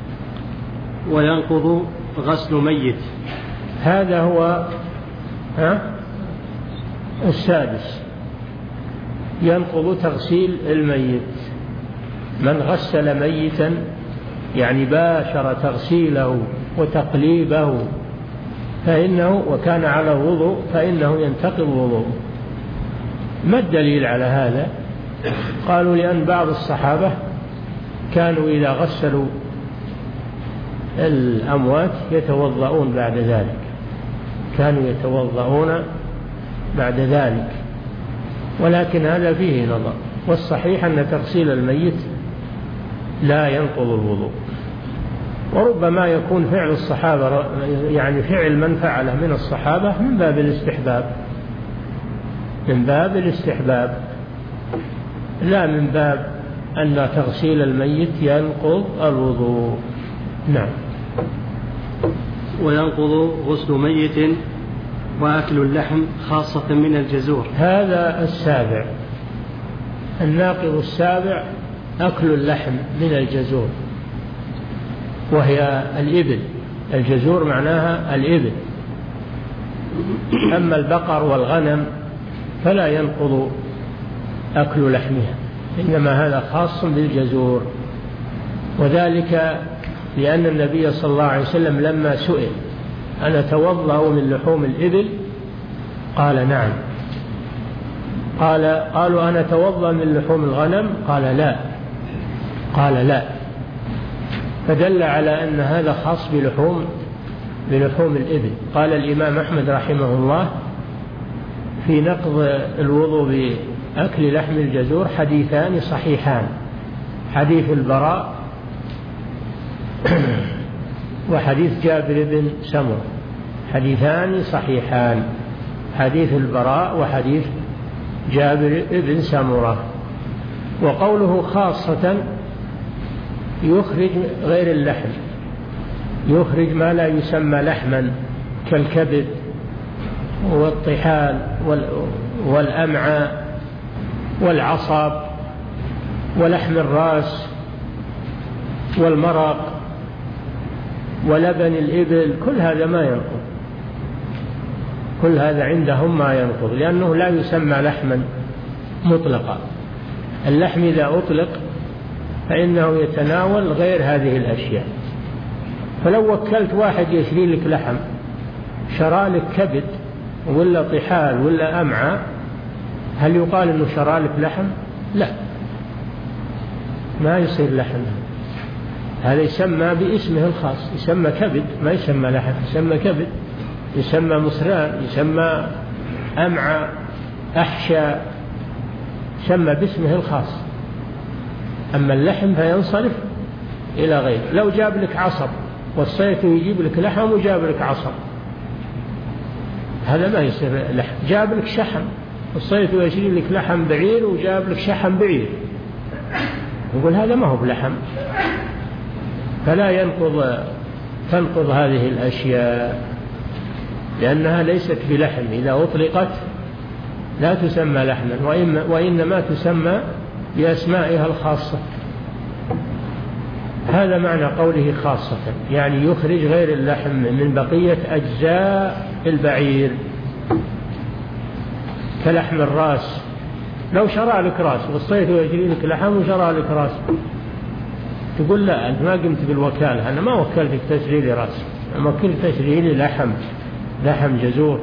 وينقض غسل ميت. هذا هو ها السادس، ينقض تغسيل الميت. من غسل ميتا يعني باشر تغسيله وتقليبه فإنه وكان على وضوء فإنه ينتقض وضوءه. ما الدليل على هذا؟ قالوا لأن بعض الصحابة كانوا إذا غسلوا الأموات يتوضؤون بعد ذلك كانوا يتوضؤون بعد ذلك ولكن هذا فيه نظر، والصحيح أن تغسيل الميت لا ينقض الوضوء. وربما يكون فعل الصحابة يعني فعل من فعله من الصحابة من باب الاستحباب من باب الاستحباب لا من باب أن تغسيل الميت ينقض الوضوء. نعم. وينقض غسل ميت وأكل اللحم خاصة من الجزور. هذا السابع. الناقض السابع أكل اللحم من الجزور وهي الإبل. الجزور معناها الإبل. أما البقر والغنم فلا ينقض أكل لحمها، إنما هذا خاص بالجزور. وذلك لأن النبي صلى الله عليه وسلم لما سئل أنا أتوضأ من لحوم الإبل قال نعم. قال قالوا أنا أتوضأ من لحوم الغنم قال لا قال لا فدل على أن هذا خاص بلحوم بلحوم الإبل. قال الإمام أحمد رحمه الله في نقض الوضوء بأكل لحم الجزور حديثان صحيحان، حديث البراء وحديث جابر بن سمرة، حديثان صحيحان، حديث البراء وحديث جابر بن سمرة. وقوله خاصة يخرج غير اللحم، يخرج ما لا يسمى لحما كالكبد والطحال والأمعاء والعصب ولحم الرأس والمرق ولبن الإبل، كل هذا ما ينقض، كل هذا عندهم ما ينقض، لأنه لا يسمى لحما مطلقا. اللحم إذا أطلق فإنه يتناول غير هذه الأشياء. فلو وكلت واحد يشري لك لحم، شرى لك كبد ولا طحال ولا أمعاء، هل يقال أنه شرى لك لحم؟ لا، ما يصير لحم. هذا يسمى باسمه الخاص، يسمى كبد، ما يسمى لحم، يسمى كبد، يسمى مصران، يسمى أمعاء، أحشاء، يسمى باسمه الخاص. أما اللحم فينصرف إلى غيره. لو جاب لك عصب وصيته يجيب لك لحم وجاب لك عصب، هذا ما يصير لحم. جاب لك شحم وصيته يشري لك لحم بعير وجاب لك شحم بعير، يقول هذا ما هو بلحم. فلا ينقض تنقض هذه الأشياء لأنها ليست بلحم، إذا أطلقت لا تسمى لحما، وإنما تسمى بأسمائها الخاصة. هذا معنى قوله خاصة، يعني يخرج غير اللحم من بقية أجزاء البعير كلحم الرأس. لو شرى لك رأس وصيته ويشري لك لحم وشرى لك رأس، تقول لا أنت ما قمت بالوكالة، أنا ما وكلتك تشري لي رأس، أما وكلت تشري لي لحم لحم جزور.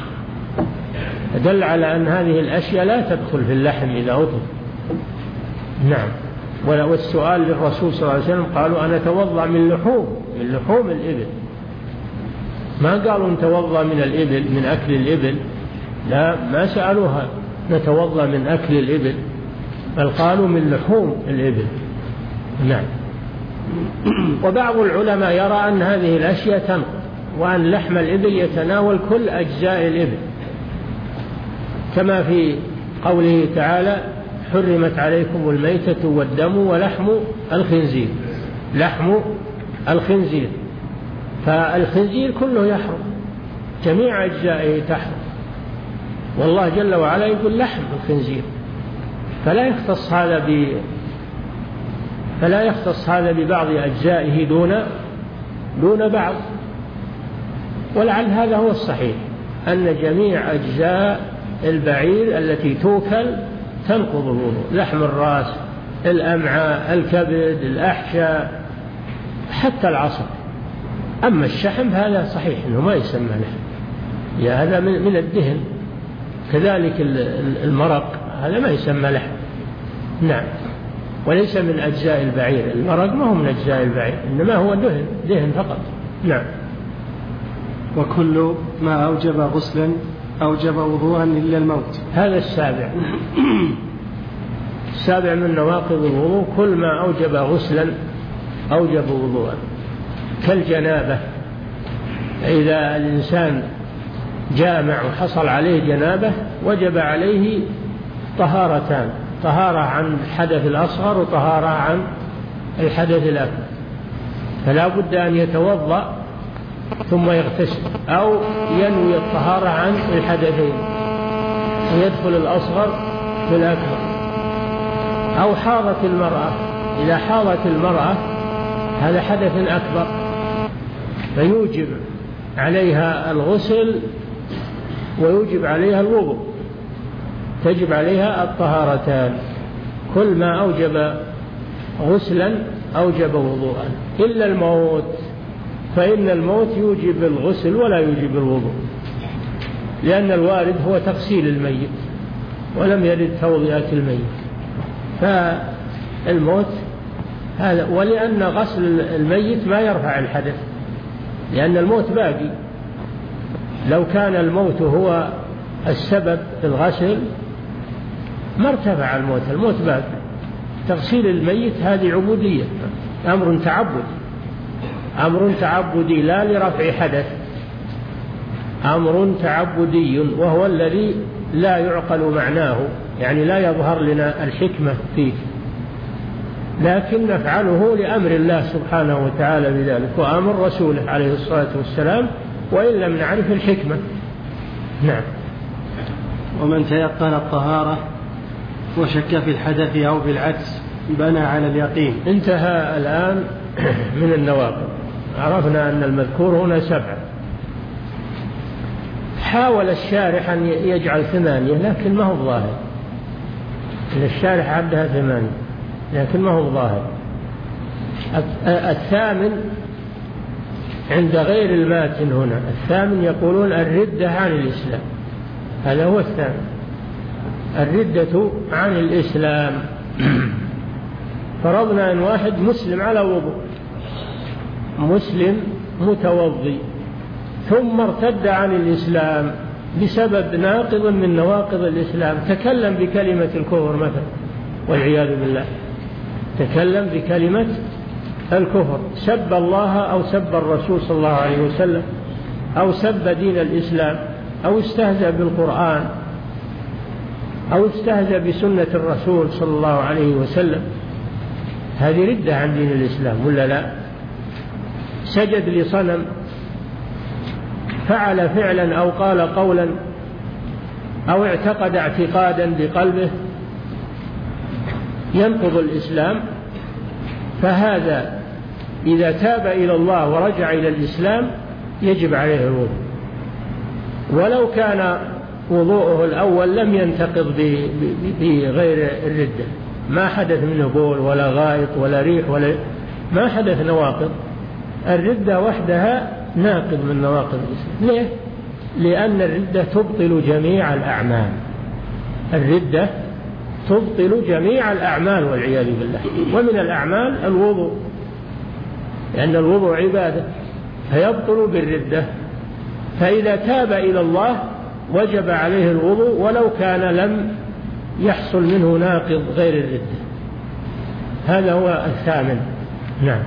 دل على أن هذه الأشياء لا تدخل في اللحم إذا أطلق. نعم. والسؤال للرسول صلى الله عليه وسلم قالوا أنا أتوضأ من لحوم من لحوم الإبل، ما قالوا نتوضأ من الإبل من أكل الإبل، لا، ما سألوها نتوضأ من أكل الإبل، بل قالوا من لحوم الإبل. نعم. وبعض العلماء يرى أن هذه الأشياء تنقض، وأن لحم الإبل يتناول كل أجزاء الإبل، كما في قوله تعالى حرمت عليكم الميتة والدم ولحم الخنزير، لحم الخنزير، فالخنزير كله يحرم، جميع أجزائه تحرم، والله جل وعلا يقول لحم الخنزير، فلا يختص هذا ب فلا يختص هذا ببعض أجزائه دون دون بعض. ولعل هذا هو الصحيح، أن جميع أجزاء البعير التي توكل تنقض الوضوء، لحم الرأس، الأمعاء، الكبد، الأحشاء، حتى العصب. أما الشحم هذا صحيح أنه ما يسمى لحم، يا هذا من الدهن، كذلك المرق هذا ما يسمى لحم. نعم. وليس من أجزاء البعير، المرق ما هو من أجزاء البعير، إنما هو دهن دهن فقط. نعم. وكل ما أوجب غسلا أوجب وضوءا إلا الموت. هذا السابع. السابع من نواقض الوضوء كل ما أوجب غسلا أوجب وضوءا، كالجنابة. إذا الإنسان جامع وحصل عليه جنابة وجب عليه طهارتان، طهارة عن الحدث الأصغر وطهارة عن الحدث الأكبر، فلا بد أن يتوضأ ثم يغتسل، أو ينوي الطهارة عن الحدثين ويدخل الأصغر في الأكبر. أو حاضت المرأة، إذا حاضت المرأة هذا حدث أكبر فيوجب عليها الغسل ويوجب عليها الوضوء، تجب عليها الطهارتان، كل ما أوجب غسلا أوجب وضوءا إلا الموت، فإن الموت يوجب الغسل ولا يوجب الوضوء، لأن الوارد هو تغسيل الميت ولم يرد توضئة الميت، فالموت هذا. ولأن غسل الميت ما يرفع الحدث، لأن الموت باقي. لو كان الموت هو السبب في الغسل ما ارتفع الموت، الموت باقي. تغسيل الميت هذه عبودية، أمر تعبدي، أمر تعبدي لا لرفع حدث، أمر تعبدي، وهو الذي لا يعقل معناه، يعني لا يظهر لنا الحكمة فيه، لكن نفعله لأمر الله سبحانه وتعالى بذلك وأمر رسوله عليه الصلاة والسلام، وإن لم نعرف الحكمة. نعم. ومن تيقن الطهارة وشك في الحدث أو بالعكس بنى على اليقين. انتهى الآن من النواقض. عرفنا أن المذكور هنا سبعة. حاول الشارح أن يجعل ثمانية لكن ما هو ظاهر، الشارح عدها ثمانية لكن ما هو ظاهر. الثامن عند غير الماتن هنا، الثامن يقولون الردة عن الإسلام، هذا هو الثامن، الردة عن الإسلام. فرضنا أن واحد مسلم على وضوء، مسلم متوضي، ثم ارتد عن الإسلام بسبب ناقض من نواقض الإسلام، تكلم بكلمة الكفر مثلا والعياذ بالله، تكلم بكلمة الكفر، سب الله أو سب الرسول صلى الله عليه وسلم، أو سب دين الإسلام، أو استهزأ بالقرآن، أو استهزأ بسنة الرسول صلى الله عليه وسلم، هذه ردة عن دين الإسلام ولا لا؟ سجد لصنم، فعل فعلا أو قال قولا أو اعتقد اعتقادا بقلبه ينقض الإسلام، فهذا إذا تاب إلى الله ورجع إلى الإسلام يجب عليه الوضوء، ولو كان وضوءه الأول لم ينتقض بغير الردة، ما حدث منه بول ولا غائط ولا ريح ولا ما حدث نواقض. الردة وحدها ناقض من نواقض الإسلام. ليه؟ لأن الردة تبطل جميع الأعمال، الردة تبطل جميع الأعمال والعياذ بالله، ومن الأعمال الوضوء، لأن الوضوء عبادة فيبطل بالردة، فإذا تاب إلى الله وجب عليه الوضوء ولو كان لم يحصل منه ناقض غير الردة. هذا هو الثامن. نعم.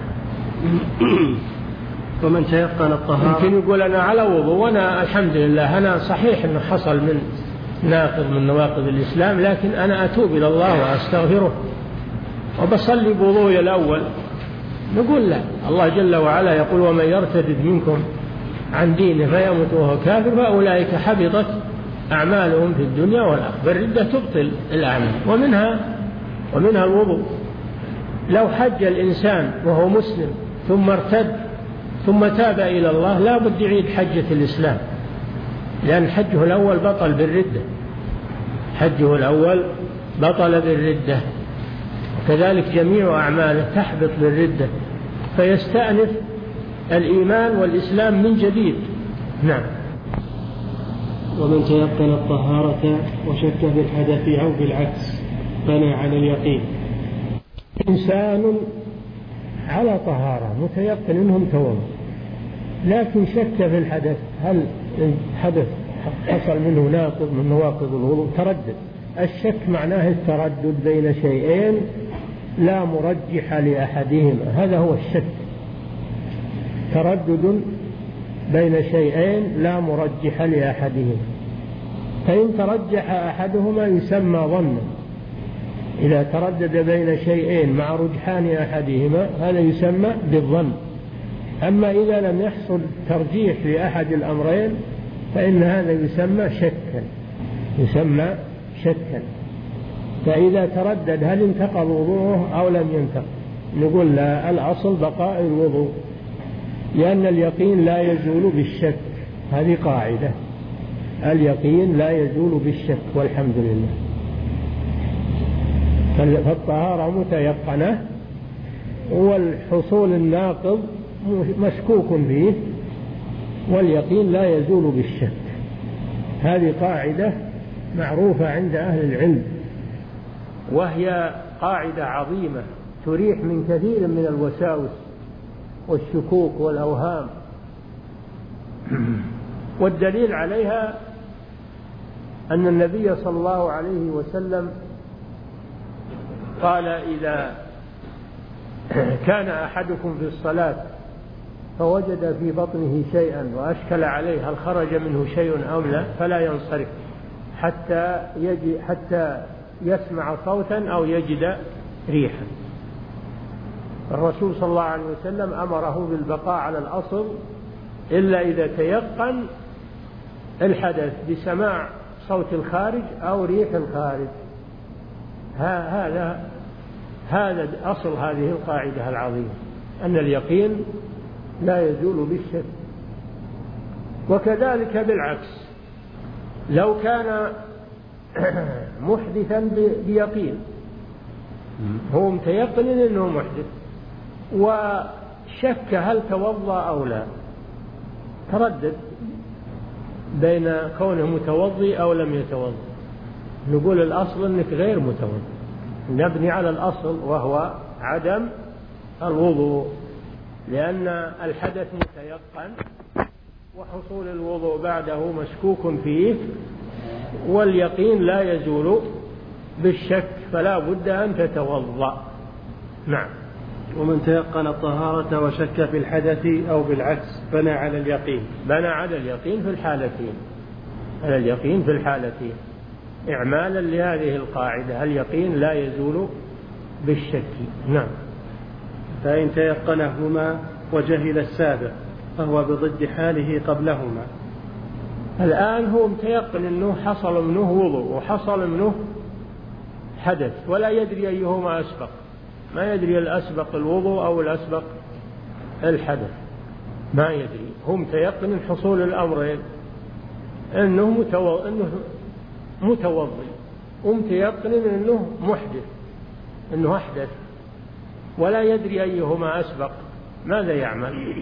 ومن تيقن الطهارة، يمكن يقول أنا على وضوء وأنا الحمد لله أنا صحيح أنه حصل من ناقض من نواقض الإسلام، لكن أنا أتوب إلى الله وأستغفره وبصلي بوضوءي الأول. نقول لا، الله جل وعلا يقول ومن يرتد منكم عن دينه فيموت وهو كافر فأولئك حبطت أعمالهم في الدنيا والآخرة. الردة تبطل الأعمال، ومنها ومنها الوضوء. لو حج الإنسان وهو مسلم ثم ارتد ثم تاب إلى الله لا بد يعيد حجة الإسلام، لأن حجه الأول بطل بالردة، حجه الأول بطل بالردة، وكذلك جميع أعماله تحبط بالردة، فيستأنف الإيمان والإسلام من جديد. نعم. ومن تيقن الطهارة وشك في الحدث أو بالعكس بنى على اليقين. إنسان على طهارة متيقن أنهم توضأ، لكن شك في الحدث، هل الحدث حصل منه ناقض من نواقض الوضوء، تردد الشك معناه التردد بين شيئين لا مرجح لأحدهما، هذا هو الشك، تردد بين شيئين لا مرجح لأحدهما، فإن ترجح أحدهما يسمى ظنا، إذا تردد بين شيئين مع رجحان أحدهما هذا يسمى بالظن. أما إذا لم يحصل ترجيح لأحد الأمرين فإن هذا يسمى شكا، يسمى شكا. فإذا تردد هل انتقض وضوءه أو لم ينتقض، نقول لا، الأصل بقاء الوضوء، لأن اليقين لا يزول بالشك، هذه قاعدة، اليقين لا يزول بالشك والحمد لله. فالطهارة متيقنة والحصول الناقض مشكوك فيه، واليقين لا يزول بالشك. هذه قاعدة معروفة عند أهل العلم، وهي قاعدة عظيمة تريح من كثير من الوساوس والشكوك والأوهام. والدليل عليها أن النبي صلى الله عليه وسلم قال: إذا كان أحدكم في الصلاة فوجد في بطنه شيئا وأشكل عليه هل خرج منه شيء أو لا فلا ينصرف حتى يجي حتى يسمع صوتا أو يجد ريحا. الرسول صلى الله عليه وسلم أمره بالبقاء على الأصل إلا إذا تيقن الحدث بسماع صوت الخارج أو ريح الخارج. هذا هذا أصل هذه القاعدة العظيمة، أن اليقين لا يزول بالشك. وكذلك بالعكس، لو كان محدثا بيقين، هو متيقن أنه محدث وشك هل توضأ أو لا، تردد بين كونه متوضي أو لم يتوضأ، نقول الأصل أنك غير متوضي، نبني على الأصل وهو عدم الوضوء، لأن الحدث متيقن وحصول الوضوء بعده مشكوك فيه، واليقين لا يزول بالشك، فلا بد أن تتوضأ. نعم. ومن تيقن الطهارة وشك في الحدث أو بالعكس بنى على اليقين، بنى على اليقين في الحالتين، على اليقين في الحالتين إعمالا لهذه القاعدة، اليقين لا يزول بالشك. نعم. فإن تيقنهما وجهل السابق فهو بضد حاله قبلهما. الآن هو متيقن أنه حصل منه وضوء وحصل منه حدث، ولا يدري أيهما أسبق، ما يدري الأسبق الوضوء أو الأسبق الحدث، ما يدري، هو متيقن حصول الأمرين، أنه متو... أنه متوضي، ومتيقن أنه محدث، أنه أحدث، ولا يدري أيهما أسبق، ماذا يعمل؟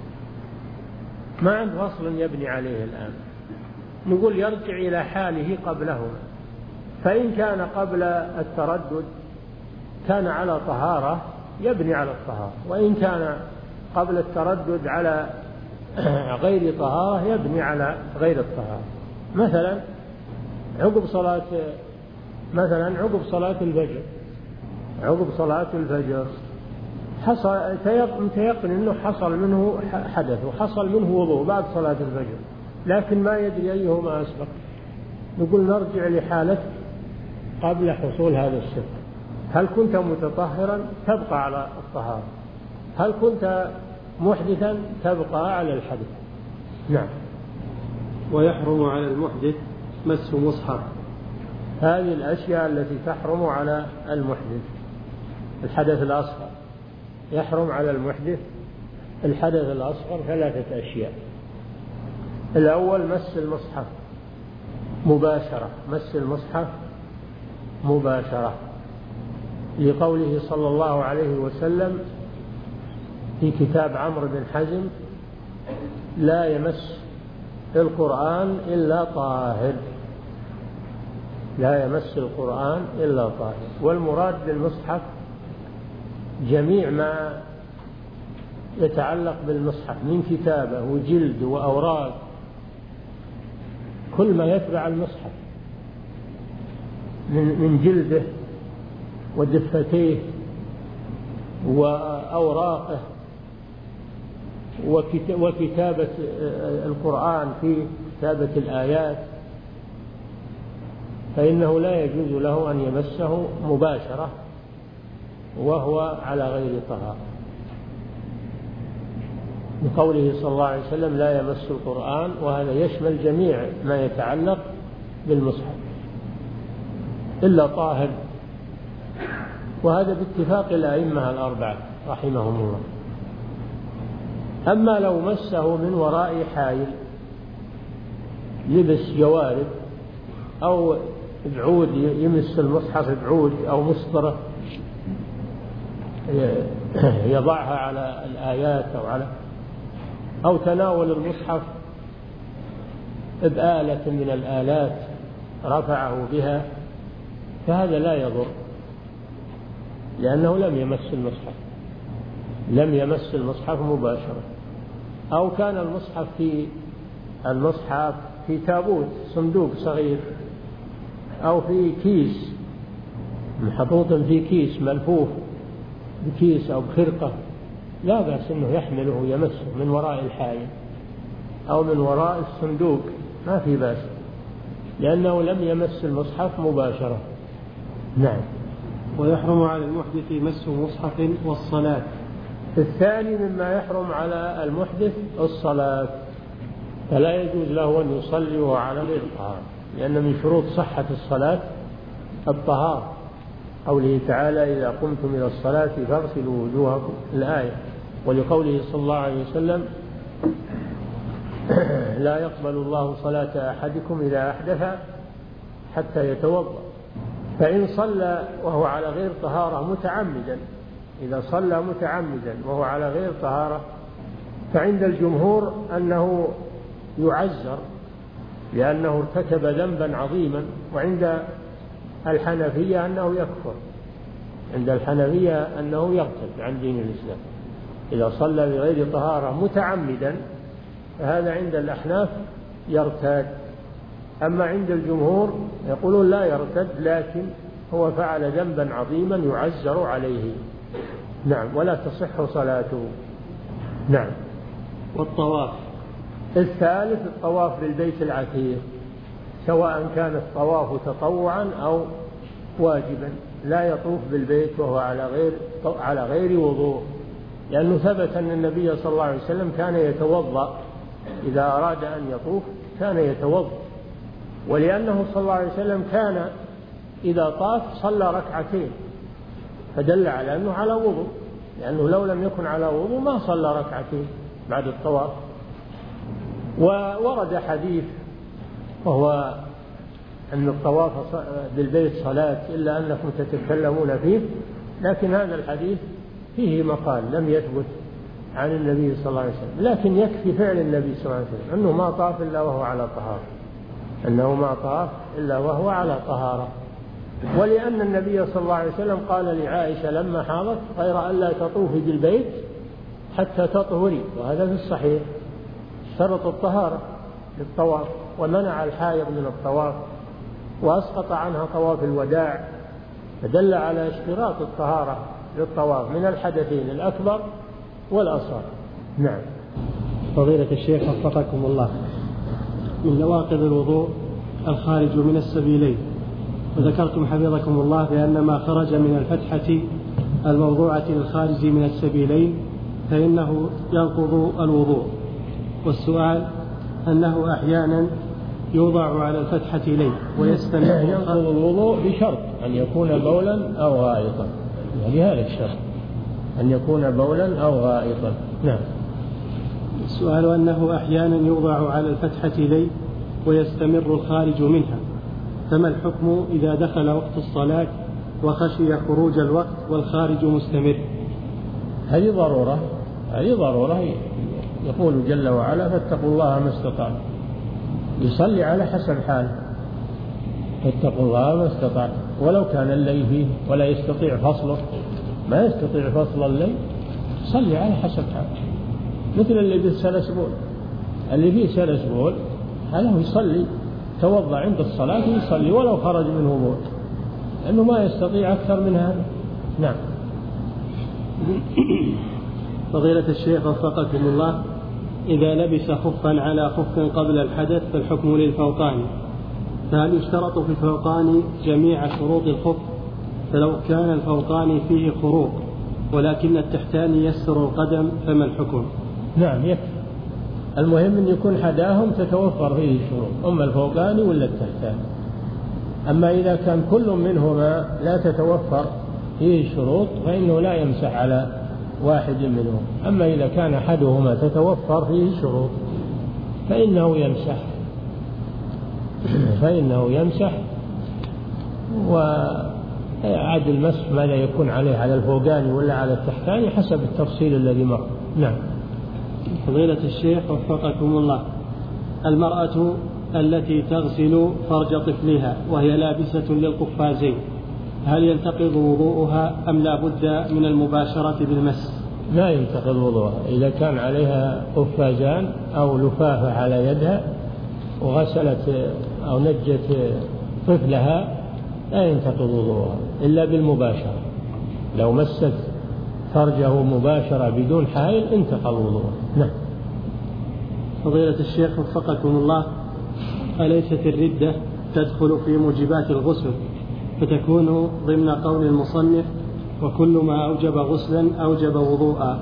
ما عنده أصل يبني عليه الآن، نقول يرجع إلى حاله قبلهما. فإن كان قبل التردد كان على طهارة يبني على الطهارة، وإن كان قبل التردد على غير طهارة يبني على غير الطهارة. مثلا عقب صلاة مثلا عقب صلاة الفجر عقب صلاة الفجر حصل متيقن أنه حصل منه حدث وحصل منه وضوء بعد صلاة الفجر، لكن ما يدري أيهما أسبق، نقول نرجع لحالة قبل حصول هذا الشك. هل كنت متطهرا تبقى على الطهارة، هل كنت محدثا تبقى على الحدث. نعم. ويحرم على المحدث مس مصحف. هذه الأشياء التي تحرم على المحدث. الحدث الأصغر يحرم على المحدث، الحدث الأصغر ثلاثة أشياء. الأول مس المصحف مباشرة، مس المصحف مباشرة، لقوله صلى الله عليه وسلم في كتاب عمرو بن حزم: لا يمس القرآن إلا طاهر، لا يمس القرآن إلا طاهر. والمراد بالمصحف جميع ما يتعلق بالمصحف من كتابة وجلد وأوراق، كل ما يتبع المصحف. من جلده ودفتيه وأوراقه وكتابة القرآن فيه، كتابة الآيات، فإنه لا يجوز له أن يمسه مباشرة وهو على غير طهارة، بقوله صلى الله عليه وسلم لا يمس القرآن، وهذا يشمل جميع ما يتعلق بالمصحف إلا طاهر، وهذا باتفاق الأئمة الأربعة رحمهم الله. أما لو مسه من وراء حائل، لبس جوارب أو بعود، يمس المصحف بعود أو مسطرة يضعها على الآيات أو على أو تناول المصحف بآلة من الآلات رفعه بها، فهذا لا يضر، لأنه لم يمس المصحف لم يمس المصحف مباشرة. أو كان المصحف في المصحف في تابوت، صندوق صغير، أو في كيس محطوط في كيس ملفوف بكيس أو بخرقة، لا بأس أنه يحمله يمسه من وراء الحائل أو من وراء الصندوق، ما في بأس، لأنه لم يمس المصحف مباشرة. نعم. ويحرم على المحدث مس مصحف والصلاة. الثاني مما يحرم على المحدث الصلاة، فلا يجوز له أن يصلي وهو على غير طهارة، لأن من شروط صحة الصلاة الطهارة، قوله تعالى إذا قمتم إلى الصلاة فاغسلوا وجوهكم، الآية، ولقوله صلى الله عليه وسلم لا يقبل الله صلاة أحدكم إذا أحدث حتى يتوضأ. فإن صلى وهو على غير طهارة متعمدا، إذا صلى متعمدا وهو على غير طهارة، فعند الجمهور أنه يعزر لأنه ارتكب ذنبا عظيما، وعند الحنفية أنه يكفر، عند الحنفية أنه يرتد عن دين الإسلام إذا صلى بغير طهارة متعمدا، فهذا عند الأحناف يرتد. أما عند الجمهور يقولون لا يرتد، لكن هو فعل ذنبا عظيما يعزر عليه. نعم. ولا تصح صلاته. نعم. والطواف. الثالث الطواف بالبيت العتيق، سواء كان الطواف تطوعا أو واجبا، لا يطوف بالبيت وهو على غير على غير وضوء، لأنه ثبت أن النبي صلى الله عليه وسلم كان يتوضأ إذا أراد أن يطوف، كان يتوضأ، ولأنه صلى الله عليه وسلم كان إذا طاف صلى ركعتين، فدل على أنه على وضوء، لأنه لو لم يكن على وضوء ما صلى ركعتين بعد الطواف. وورد حديث وهو أن الطواف بالبيت صلاة إلا أنكم تتكلمون فيه، لكن هذا الحديث فيه مقال لم يثبت عن النبي صلى الله عليه وسلم، لكن يكفي فعل النبي صلى الله عليه وسلم أنه ما طاف إلا وهو على طهارة، أنه ما طاف إلا وهو على طهارة. ولأن النبي صلى الله عليه وسلم قال لعائشة لما حاضت غير أن لا تطوفي بالبيت حتى تطهري، وهذا في الصحيح، شرط الطهارة للطواف، ومنع الحائض من الطواف، وأسقط عنها طواف الوداع، فدل على اشتراط الطهارة للطواف من الحدثين الأكبر والأصغر. نعم. فضيلة الشيخ وفقكم الله، من نواقض الوضوء الخارج من السبيلين، وذكرتم حفظكم الله بأن ما خرج من الفتحة الموضوعة للخارج من السبيلين فإنه ينقض الوضوء، والسؤال أنه أحيانا يوضع على الفتحة لين ويستمر ينقض الوضوء بشرط أن يكون بولا أو غائطا، يعني هذا الشرط أن يكون بولا أو غائطا. نعم. السؤال أنه أحيانا يوضع على الفتحة لين ويستمر الخارج منها، فما الحكم إذا دخل وقت الصلاة وخشي خروج الوقت والخارج مستمر؟ هذه ضرورة، هذه ضرورة. يقول جل وعلا فاتقوا الله ما استطعتم، يصلي على حسب حاله، فاتقوا الله ما استطعتم، ولو كان الليل فيه ولا يستطيع فصله، ما يستطيع فصل الليل، صلي على حسب حاله، مثل اللي به سلس بول، اللي فيه سلس بول هذا يصلي، توضأ عند الصلاة ويصلي ولو خرج منه بول، لأنه ما يستطيع أكثر من هذا. نعم. فضيلة الشيخ وفقكم الله، إذا لبس خفا على خف قبل الحدث فالحكم للفوقاني، فهل يشترط في الفوقاني جميع شروط الخف؟ فلو كان الفوقاني فيه خروق ولكن التحتاني يستر القدم فما الحكم؟ نعم يكفي، المهم أن يكون حداهم تتوفر فيه الشروط، أما الفوقاني ولا التحتاني. أما إذا كان كل منهما لا تتوفر فيه الشروط فإنه لا يمسح على واحد منهم. أما إذا كان أحدهما تتوفر فيه الشروط فإنه يمسح فإنه يمسح وعد المسح ماذا يكون عليه، على الفوقاني ولا على التحتاني، حسب التفصيل الذي مر. نعم. فضيلة الشيخ وفقكم الله، المرأة التي تغسل فرج طفلها وهي لابسة للقفازين هل ينتقض وضوءها أم لا بد من المباشرة بالمس؟ لا ينتقض وضوءها إذا كان عليها قفازان أو لفافة على يدها وغسلت أو نجت طفلها، لا ينتقض وضوءها إلا بالمباشرة. لو مست فرجه مباشرة بدون حائل انتقض وضوءها. نعم. فضيلة الشيخ وفقكم الله، أليست الردة تدخل في موجبات الغسل فتكون ضمن قول المصنف وكل ما أوجب غسلا أوجب وضوءا؟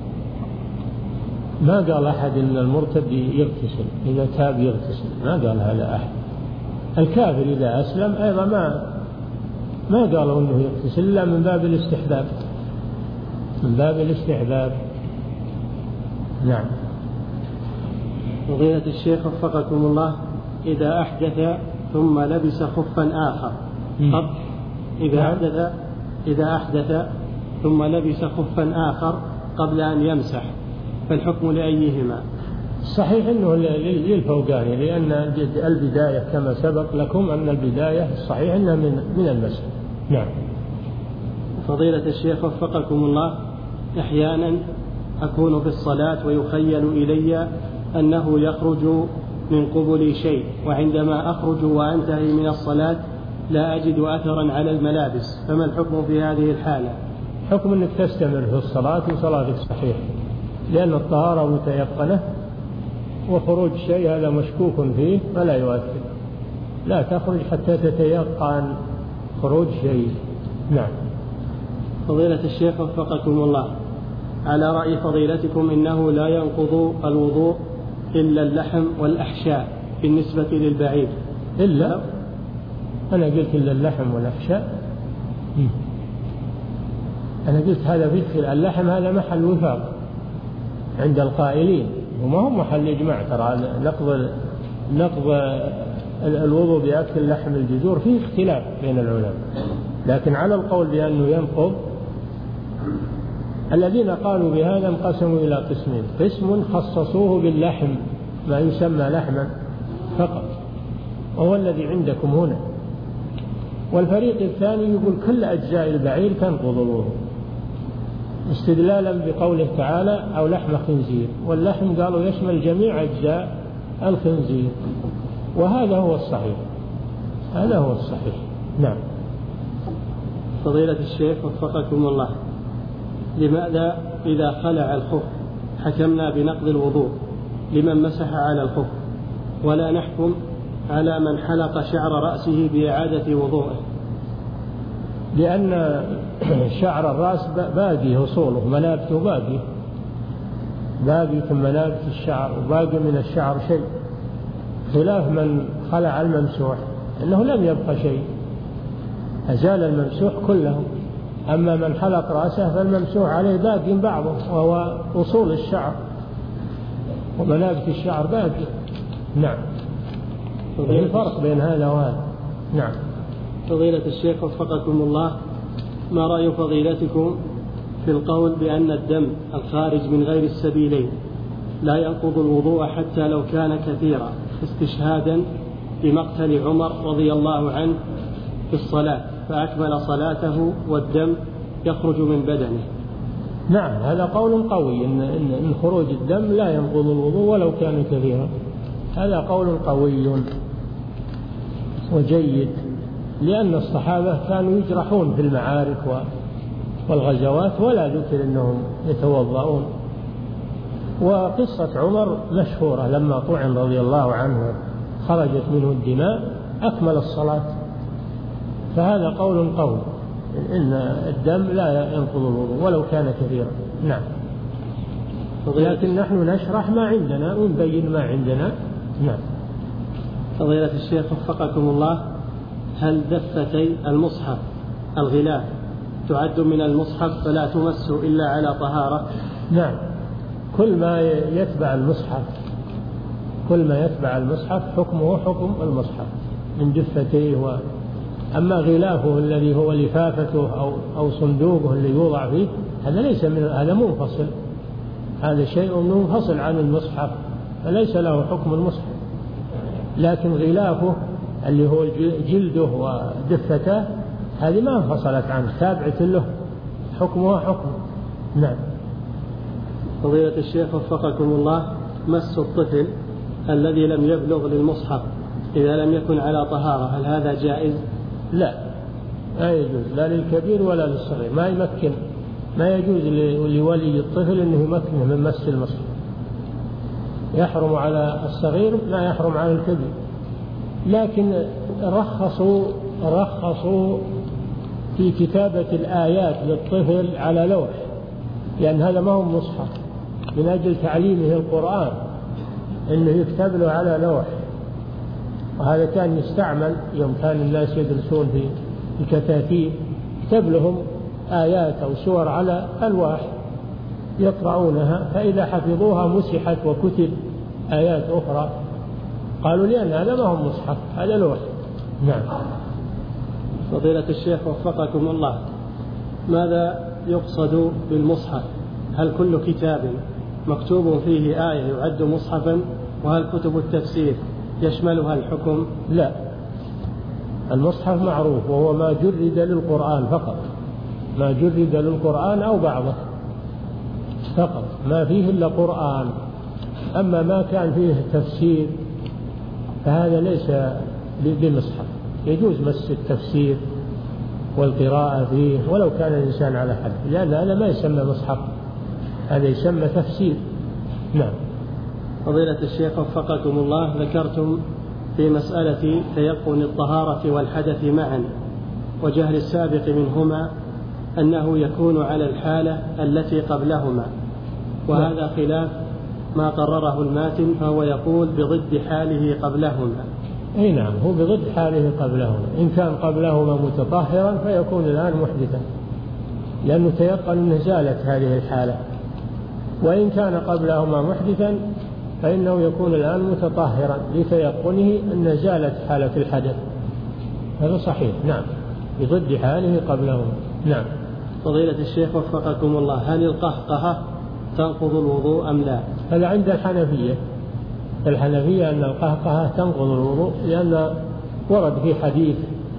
ما قال أحد إن المرتد يغتسل إذا تاب يغتسل، ما قال هذا أحد. الكافر إذا أسلم أيضا ما ما قالوا أنه يغتسل إلا من باب الاستحباب، من باب الاستحباب. نعم. فضيلة الشيخ وفقكم الله، إذا أحدث ثم لبس خفا آخر قبل إذا أحدث إذا أحدث ثم لبس خفا آخر قبل أن يمسح فالحكم لأيهما؟ صحيح أنه للفوقاني، لأن البداية كما سبق لكم أن البداية الصحيح أنها من من المسح. نعم. فضيلة الشيخ وفقكم الله، أحيانا أكون في الصلاة ويخيل إلي أنه يخرج من قبلي شيء، وعندما أخرج وأنتهي من الصلاة لا أجد أثرا على الملابس، فما الحكم في هذه الحالة؟ حكم أنك تستمر في الصلاة وصلاتك صحيح، لأن الطهارة متيقنة وخروج شيء هذا مشكوك فيه فلا يؤثر، لا تخرج حتى تتيقن خروج شيء. نعم. فضيلة الشيخ وفقكم الله، على رأي فضيلتكم إنه لا ينقض الوضوء إلا اللحم والأحشاء بالنسبة للبعير. إلا أنا قلت إلا اللحم والأحشاء؟ أنا قلت هذا في اللحم هذا محل وفاق عند القائلين وما هو محل إجماع. ترى نقض نقض الوضوء بأكل لحم الجزور فيه اختلاف بين العلماء، لكن على القول بأنه ينقض الذين قالوا بهذا انقسموا إلى قسمين: قسم خصصوه باللحم ما يسمى لحما فقط وهو الذي عندكم هنا، والفريق الثاني يقول كل أجزاء البعير تنقض الوضوء استدلالا بقوله تعالى أو لحم خنزير، واللحم قالوا يشمل جميع أجزاء الخنزير، وهذا هو الصحيح، هذا هو الصحيح. نعم. فضيلة الشيخ وفقكم الله، لماذا إذا خلع الخف حكمنا بنقض الوضوء لمن مسح على الخف ولا نحكم على من حلق شعر رأسه بإعادة وضوءه؟ لأن شعر الرأس باقي أصوله، منابته باقي باقي من منابت الشعر وباقي من الشعر شيء، خلاف من خلع الممسوح إنه لم يبقى شيء، أزال الممسوح كله. أما من حلق رأسه فالممسوح عليه باقي بعضه وهو أصول الشعر ومنابت الشعر باقي. نعم. في فرق بين هذا وهذا. نعم. فضيلة الشيخ وفقكم الله، ما رأي فضيلتكم في القول بأن الدم الخارج من غير السبيلين لا ينقض الوضوء حتى لو كان كثيرا، استشهادا بمقتل عمر رضي الله عنه في الصلاة فأكمل صلاته والدم يخرج من بدنه؟ نعم، هذا قول قوي إن, إن, إن خروج الدم لا ينقض الوضوء ولو كان كثيرا، هذا قول قوي وجيد. لأن الصحابة كانوا يجرحون في المعارك والغزوات ولا ذكر أنهم يتوضؤون. وقصة عمر مشهورة، لما طعن رضي الله عنه خرجت منه الدماء أكمل الصلاة، فهذا قول قول إن الدم لا ينقض الوضوء ولو كان كثيرا. نعم. لكن نحن نشرح ما عندنا ونبين ما عندنا. نعم. فضيلة الشيخ وفقكم الله، هل دفتي المصحف الغلاف تعد من المصحف فلا تمس إلا على طهارة؟ نعم، كل ما يتبع المصحف كل ما يتبع المصحف حكمه حكم المصحف من دفتيه. و... أما غلافه الذي هو لفافته أو, أو صندوقه اللي يوضع فيه، هذا ليس من هذا منفصل، هذا شيء منفصل عن المصحف فليس له حكم المصحف. لكن غلافه اللي هو جلده ودفته هذه ما انفصلت عنه، تابعة له، حكمها حكم. نعم. فضيلة الشيخ وفقكم الله، مس الطفل الذي لم يبلغ للمصحف إذا لم يكن على طهارة هل هذا جائز؟ لا، لا يجوز، لا للكبير ولا للصغير، ما يمكن ما يجوز لولي الطفل أنه يمكنه من مس المصحف. يحرم على الصغير ما يحرم على الكبير. لكن رخصوا رخصوا في كتابة الآيات للطفل على لوح، لأن هذا ما هو مصحف، من أجل تعليمه القرآن أنه يكتب له على لوح. وهذا كان يستعمل يوم كان الناس يدرسون في الكتاتيب، كتب لهم آيات أو سور على ألواح يقرؤونها، فإذا حفظوها مسحت وكتب آيات أخرى. قالوا لأن هذا ما هو مصحف، هذا لوح. نعم. فضيلة الشيخ وفقكم الله، ماذا يقصد بالمصحف؟ هل كل كتاب مكتوب فيه آية يعد مصحفا؟ وهل كتب التفسير يشملها الحكم؟ لا، المصحف معروف وهو ما جرد للقرآن فقط، ما جرد للقرآن أو بعضه فقط، ما فيه إلا قرآن. أما ما كان فيه تفسير فهذا ليس بمصحف. يجوز مس التفسير والقراءة فيه ولو كان الإنسان على حد، لأن هذا ما يسمى مصحف، هذا يسمى تفسير. نعم. فضيلة الشيخ وفقكم الله، ذكرتم في مسألة تيقن الطهارة والحدث معا وجهل السابق منهما أنه يكون على الحالة التي قبلهما، وهذا خلاف ما قرره الماتن، فهو يقول بضد حاله قبلهما. أي نعم، هو بضد حاله قبلهما. إن كان قبلهما متطهرا فيكون الآن محدثا، لأنه تيقن أن زالت هذه الحالة. وإن كان قبلهما محدثا فإنه يكون الآن متطهرا لتيقنه أن زالت حالة الحدث. هذا صحيح. نعم، بضد حاله قبلهما. نعم. فضيلة الشيخ وفقكم الله، هل القهقهة تنقض الوضوء أم لا؟ هذا عند الحنفية. الحنفية أن القهقهة تنقض الوضوء، لأن ورد في حديث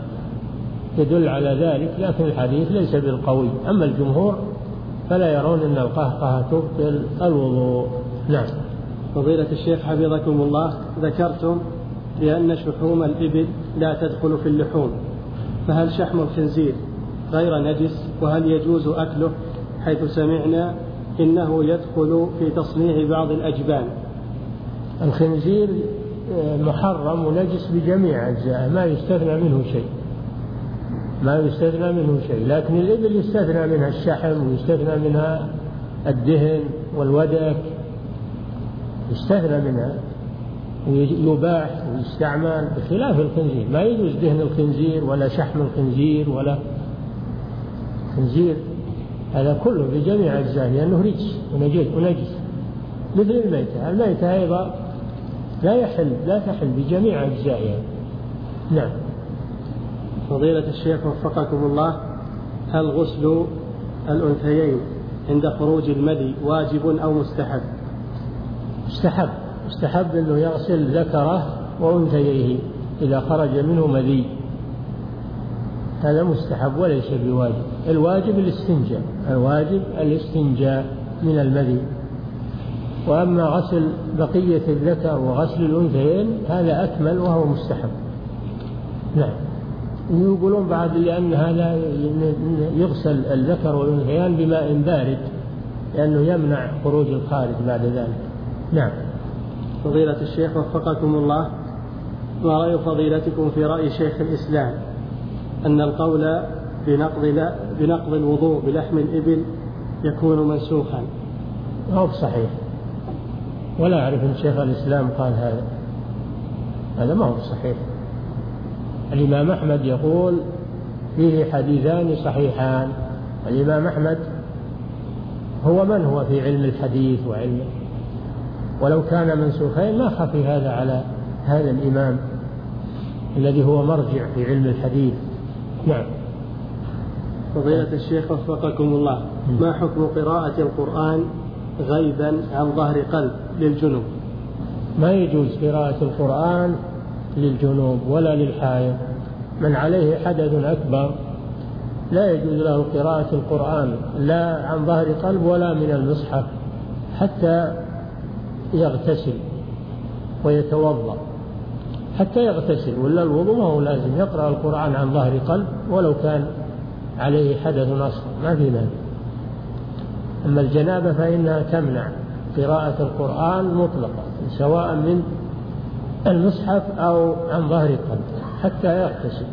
يدل على ذلك، لكن الحديث ليس بالقوي. أما الجمهور فلا يرون أن القهقهة تبطل الوضوء. نعم. فضيلة الشيخ حفظكم الله، ذكرتم بأن شحوم الإبل لا تدخل في اللحوم، فهل شحم الخنزير غير نجس؟ وهل يجوز أكله؟ حيث سمعنا إنه يدخل في تصنيع بعض الأجبان. الخنزير محرم ونجس بجميع أجزائه، ما يستثنى منه شيء، ما يستثنى منه شيء. لكن الإبل يستثنى منها الشحم ويستثنى منها الدهن والودك، يستثنى منها ويباح ويستعمل، بخلاف الخنزير. ما يجوز دهن الخنزير ولا شحم الخنزير ولا خنزير، هذا كله بجميع أجزائه لأنه رجس ونجس، مثل الميتة. الميتة أيضا لا يحل لا تحل بجميع أجزائها. نعم. فضيلة الشيخ وفقكم الله، هل غسل الأنثيين عند خروج المدي واجب أو مستحب؟ مستحب. مستحب أنه يغسل ذكره وأنثيه إذا خرج منه مدي، هذا مستحب وليس بواجب. الواجب الاستنجاء، الواجب الاستنجاء من المدي. وأما غسل بقية الذكر وغسل الأنثيين هذا أكمل وهو مستحب. نعم. يقولون بعد لأن هذا يغسل الذكر والأنثيان بماء بارد لأنه يمنع خروج الخارج بعد ذلك. نعم. فضيلة الشيخ وفقكم الله، ما رأي فضيلتكم في رأي شيخ الإسلام أن القول بنقض, بنقض الوضوء بلحم الإبل يكون منسوخا؟ هو صحيح، ولا أعرف أن شيخ الإسلام قال هذا، هذا ما هو صحيح. الإمام أحمد يقول فيه حديثان صحيحان. الإمام أحمد هو من هو في علم الحديث وعلمه، ولو كان منسوخين ما خفي هذا على هذا الإمام الذي هو مرجع في علم الحديث. نعم. فضيلة الشيخ وفقكم الله، ما حكم قراءة القرآن غيبا عن ظهر قلب للجنوب؟ ما يجوز قراءة القرآن للجنوب ولا للحائض. من عليه حدث أكبر لا يجوز له قراءة القرآن لا عن ظهر قلب ولا من المصحف حتى يغتسل ويتوضأ، حتى يغتسل، ولا الوضوء ما هو لازم يقرأ القرآن عن ظهر قلب ولو كان عليه حدث أصغر، ما في مانع. أما الجنابة فإنها تمنع قراءة القرآن مطلقا سواء من المصحف أو عن ظهر قلب حتى يغتسل،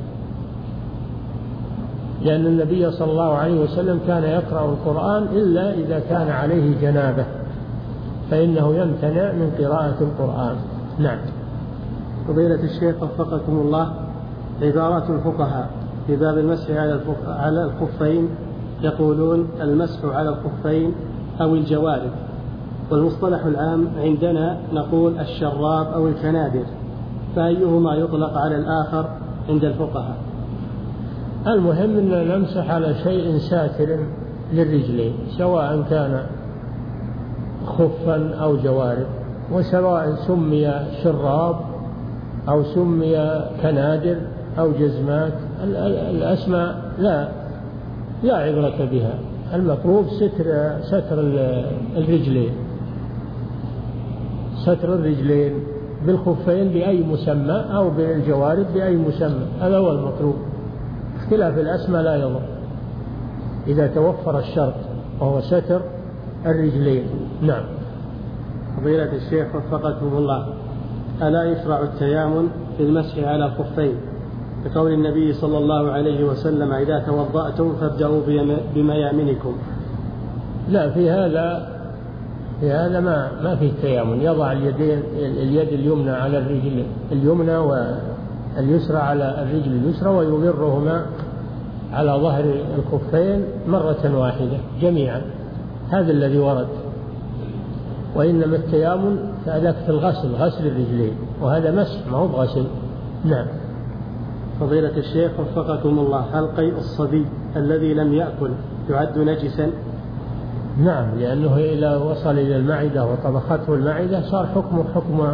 لأن النبي صلى الله عليه وسلم كان يقرأ القرآن إلا إذا كان عليه جنابة فإنه يمتنع من قراءة القرآن. نعم. فضيلة الشيخ وفقكم الله، عبارات الفقهاء في باب المسح على الخفين يقولون المسح على الخفين أو الجوارب، والمصطلح العام عندنا نقول الشراب أو الكنادر، فأيهما يطلق على الآخر عند الفقهاء؟ المهم أن نمسح على شيء ساتر للرجلين سواء كان خفا أو جوارب، وسواء سمي شراب أو سمي كنادر أو جزمات، الأسماء لا لا عبرة بها. المطلوب ستر ستر الرجلين ستر الرجلين بالخفين بأي مسمى أو بالجوارب بأي مسمى، هذا هو المطلوب. اختلاف الأسماء لا يضر إذا توفر الشرط وهو ستر الرجلين. نعم. فضيلة الشيخ وفقكم الله، ألا يشرع التيامن في المسح على الخفين بقول النبي صلى الله عليه وسلم إذا توضأتم فابدأوا بميامنكم؟ لا، في هذا في هذا ما ما فيه التيامن. يضع اليدين اليد اليمنى على الرجل اليمنى واليسرى على الرجل اليسرى ويمرهما على ظهر الخفين مرة واحدة جميعا، هذا الذي ورد. وإنما التيامن فذاك في الغسل، غسل الرجلين، وهذا مسح ما هو بغسل. نعم. فضيلة الشيخ وفقكم الله، هل قيء الصبي الذي لم يأكل يعد نجسا؟ نعم، لأنه إذا وصل إلى المعدة وطبخته المعدة صار حكمه حكم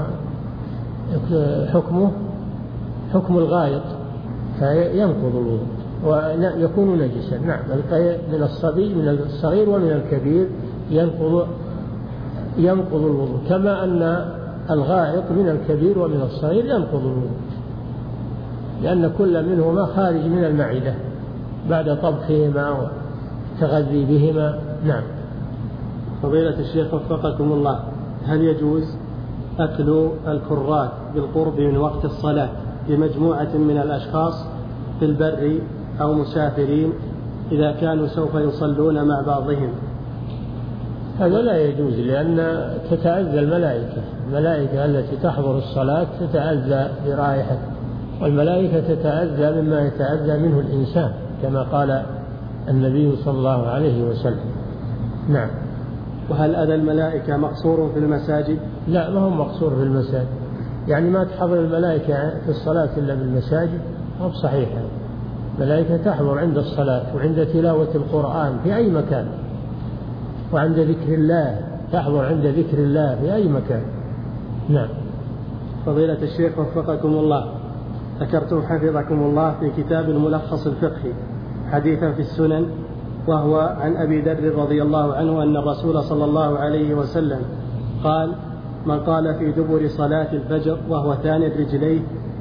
حكمه حكم الغائط فينقض الوضوء ويكون نجسا. نعم، القيء من الصبي من الصغير ومن الكبير ينقض ينقض الوضوء، كما أن الغائط من الكبير ومن الصغير ينقض الوضوء، لأن كل منهما خارج من المعدة بعد طبخهما والتغذي بهما. نعم. فضيلة الشيخ وفقكم الله، هل يجوز أكل الكرات بالقرب من وقت الصلاة لمجموعة من الأشخاص في البر أو مسافرين إذا كانوا سوف يصلون مع بعضهم؟ هذا لا يجوز، لأن تتأذى الملائكة الملائكة التي تحضر الصلاة تتأذى برائحة، والملائكة تتأذى مما يتأذى منه الإنسان كما قال النبي صلى الله عليه وسلم. نعم. وهل أذى الملائكة مقصور في المساجد؟ لا، ما هو مقصور في المساجد، يعني ما تحضر الملائكة في الصلاة إلا بالمساجد، مو بصحيح. الملائكة تحضر عند الصلاة وعند تلاوة القرآن في أي مكان، وعند ذكر الله تحضر عند ذكر الله في أي مكان. نعم. فضيلة الشيخ وفقكم الله، ذكرتم حفظكم الله في كتاب الملخص الفقهي حديثا في السنن، وهو عن أبي ذر رضي الله عنه أن الرسول صلى الله عليه وسلم قال: من قال في دبر صلاة الفجر وهو ثاني رجليه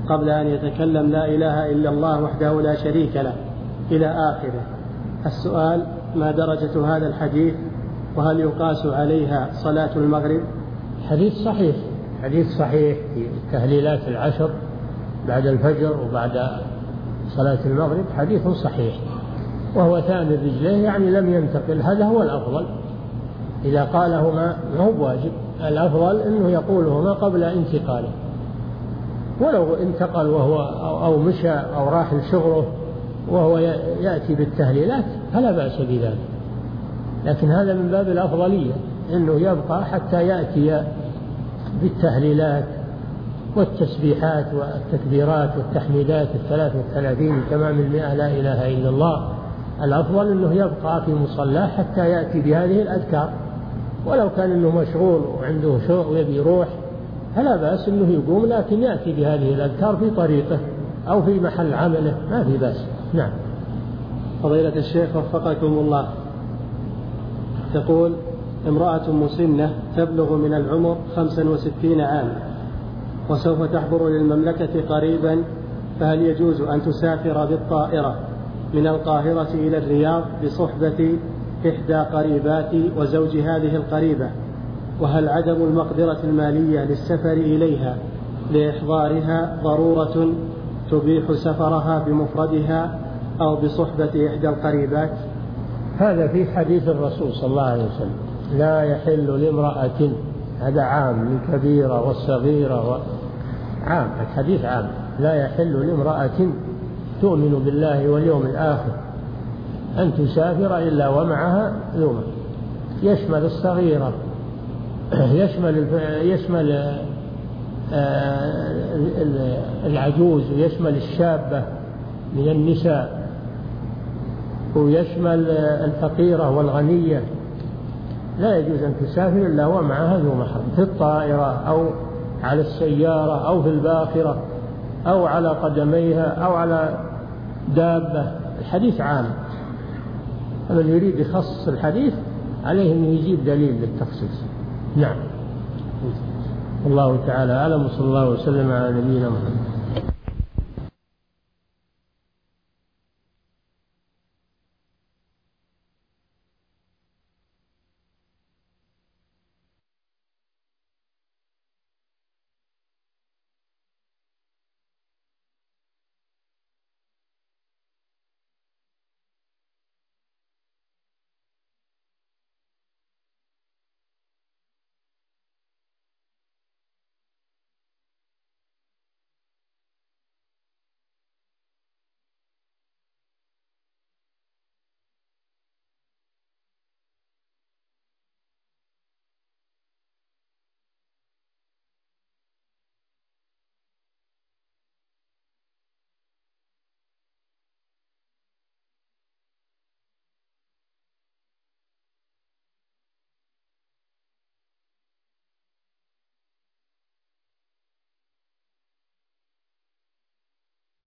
قبل أن يتكلم لا إله إلا الله وحده لا شريك له إلى آخره. السؤال: ما درجة هذا الحديث؟ وهل يقاس عليها صلاة المغرب؟ حديث صحيح، حديث صحيح في التهليلات العشر بعد الفجر وبعد صلاة المغرب، حديث صحيح، وهو ثاني الرجلين يعني لم ينتقل. هذا هو الأفضل، إذا قالهما ما هو واجب، الأفضل أنه يقولهما قبل انتقاله، ولو انتقل وهو أو مشى أو راح لشغله وهو يأتي بالتهليلات فلا بأس بذلك، لكن هذا من باب الأفضلية أنه يبقى حتى يأتي بالتهليلات والتسبيحات والتكبيرات والتحميدات الثلاث والثلاثين تمام المئة لا إله إلا الله. الأفضل أنه يبقى في مصلاه حتى يأتي بهذه الأذكار، ولو كان أنه مشغول وعنده شوق ويبي يروح فلا بأس أنه يقوم، لكن يأتي بهذه الأذكار في طريقه أو في محل عمله، ما في بأس. نعم. فضيلة الشيخ وفقكم الله، تقول: امرأة مسنة تبلغ من العمر خمسا وستين عام وسوف تحضر للمملكة قريبا، فهل يجوز أن تسافر بالطائرة من القاهرة إلى الرياض بصحبة إحدى قريباتي وزوج هذه القريبة؟ وهل عدم المقدرة المالية للسفر إليها لإحضارها ضرورة تبيح سفرها بمفردها أو بصحبة إحدى القريبات؟ هذا في حديث الرسول صلى الله عليه وسلم: لا يحل لامرأة، هذا عام للكبيرة والصغيرة و... عام، الحديث عام، لا يحل لامرأة تؤمن بالله واليوم الآخر أن تسافر إلا ومعها ذو، يشمل الصغيرة، يشمل يشمل العجوز، ويشمل الشابة من النساء، ويشمل الفقيرة والغنية. لا يجوز أن تسافر إلا ومعها ذو محرم، في الطائرة أو على السيارة أو في الباخرة أو على قدميها أو على دابة. الحديث عام، من يريد يخصص الحديث عليه أن يجيب دليل للتخصيص. نعم. الله تعالى أعلم، وصلى الله وسلم على نبينا محمد.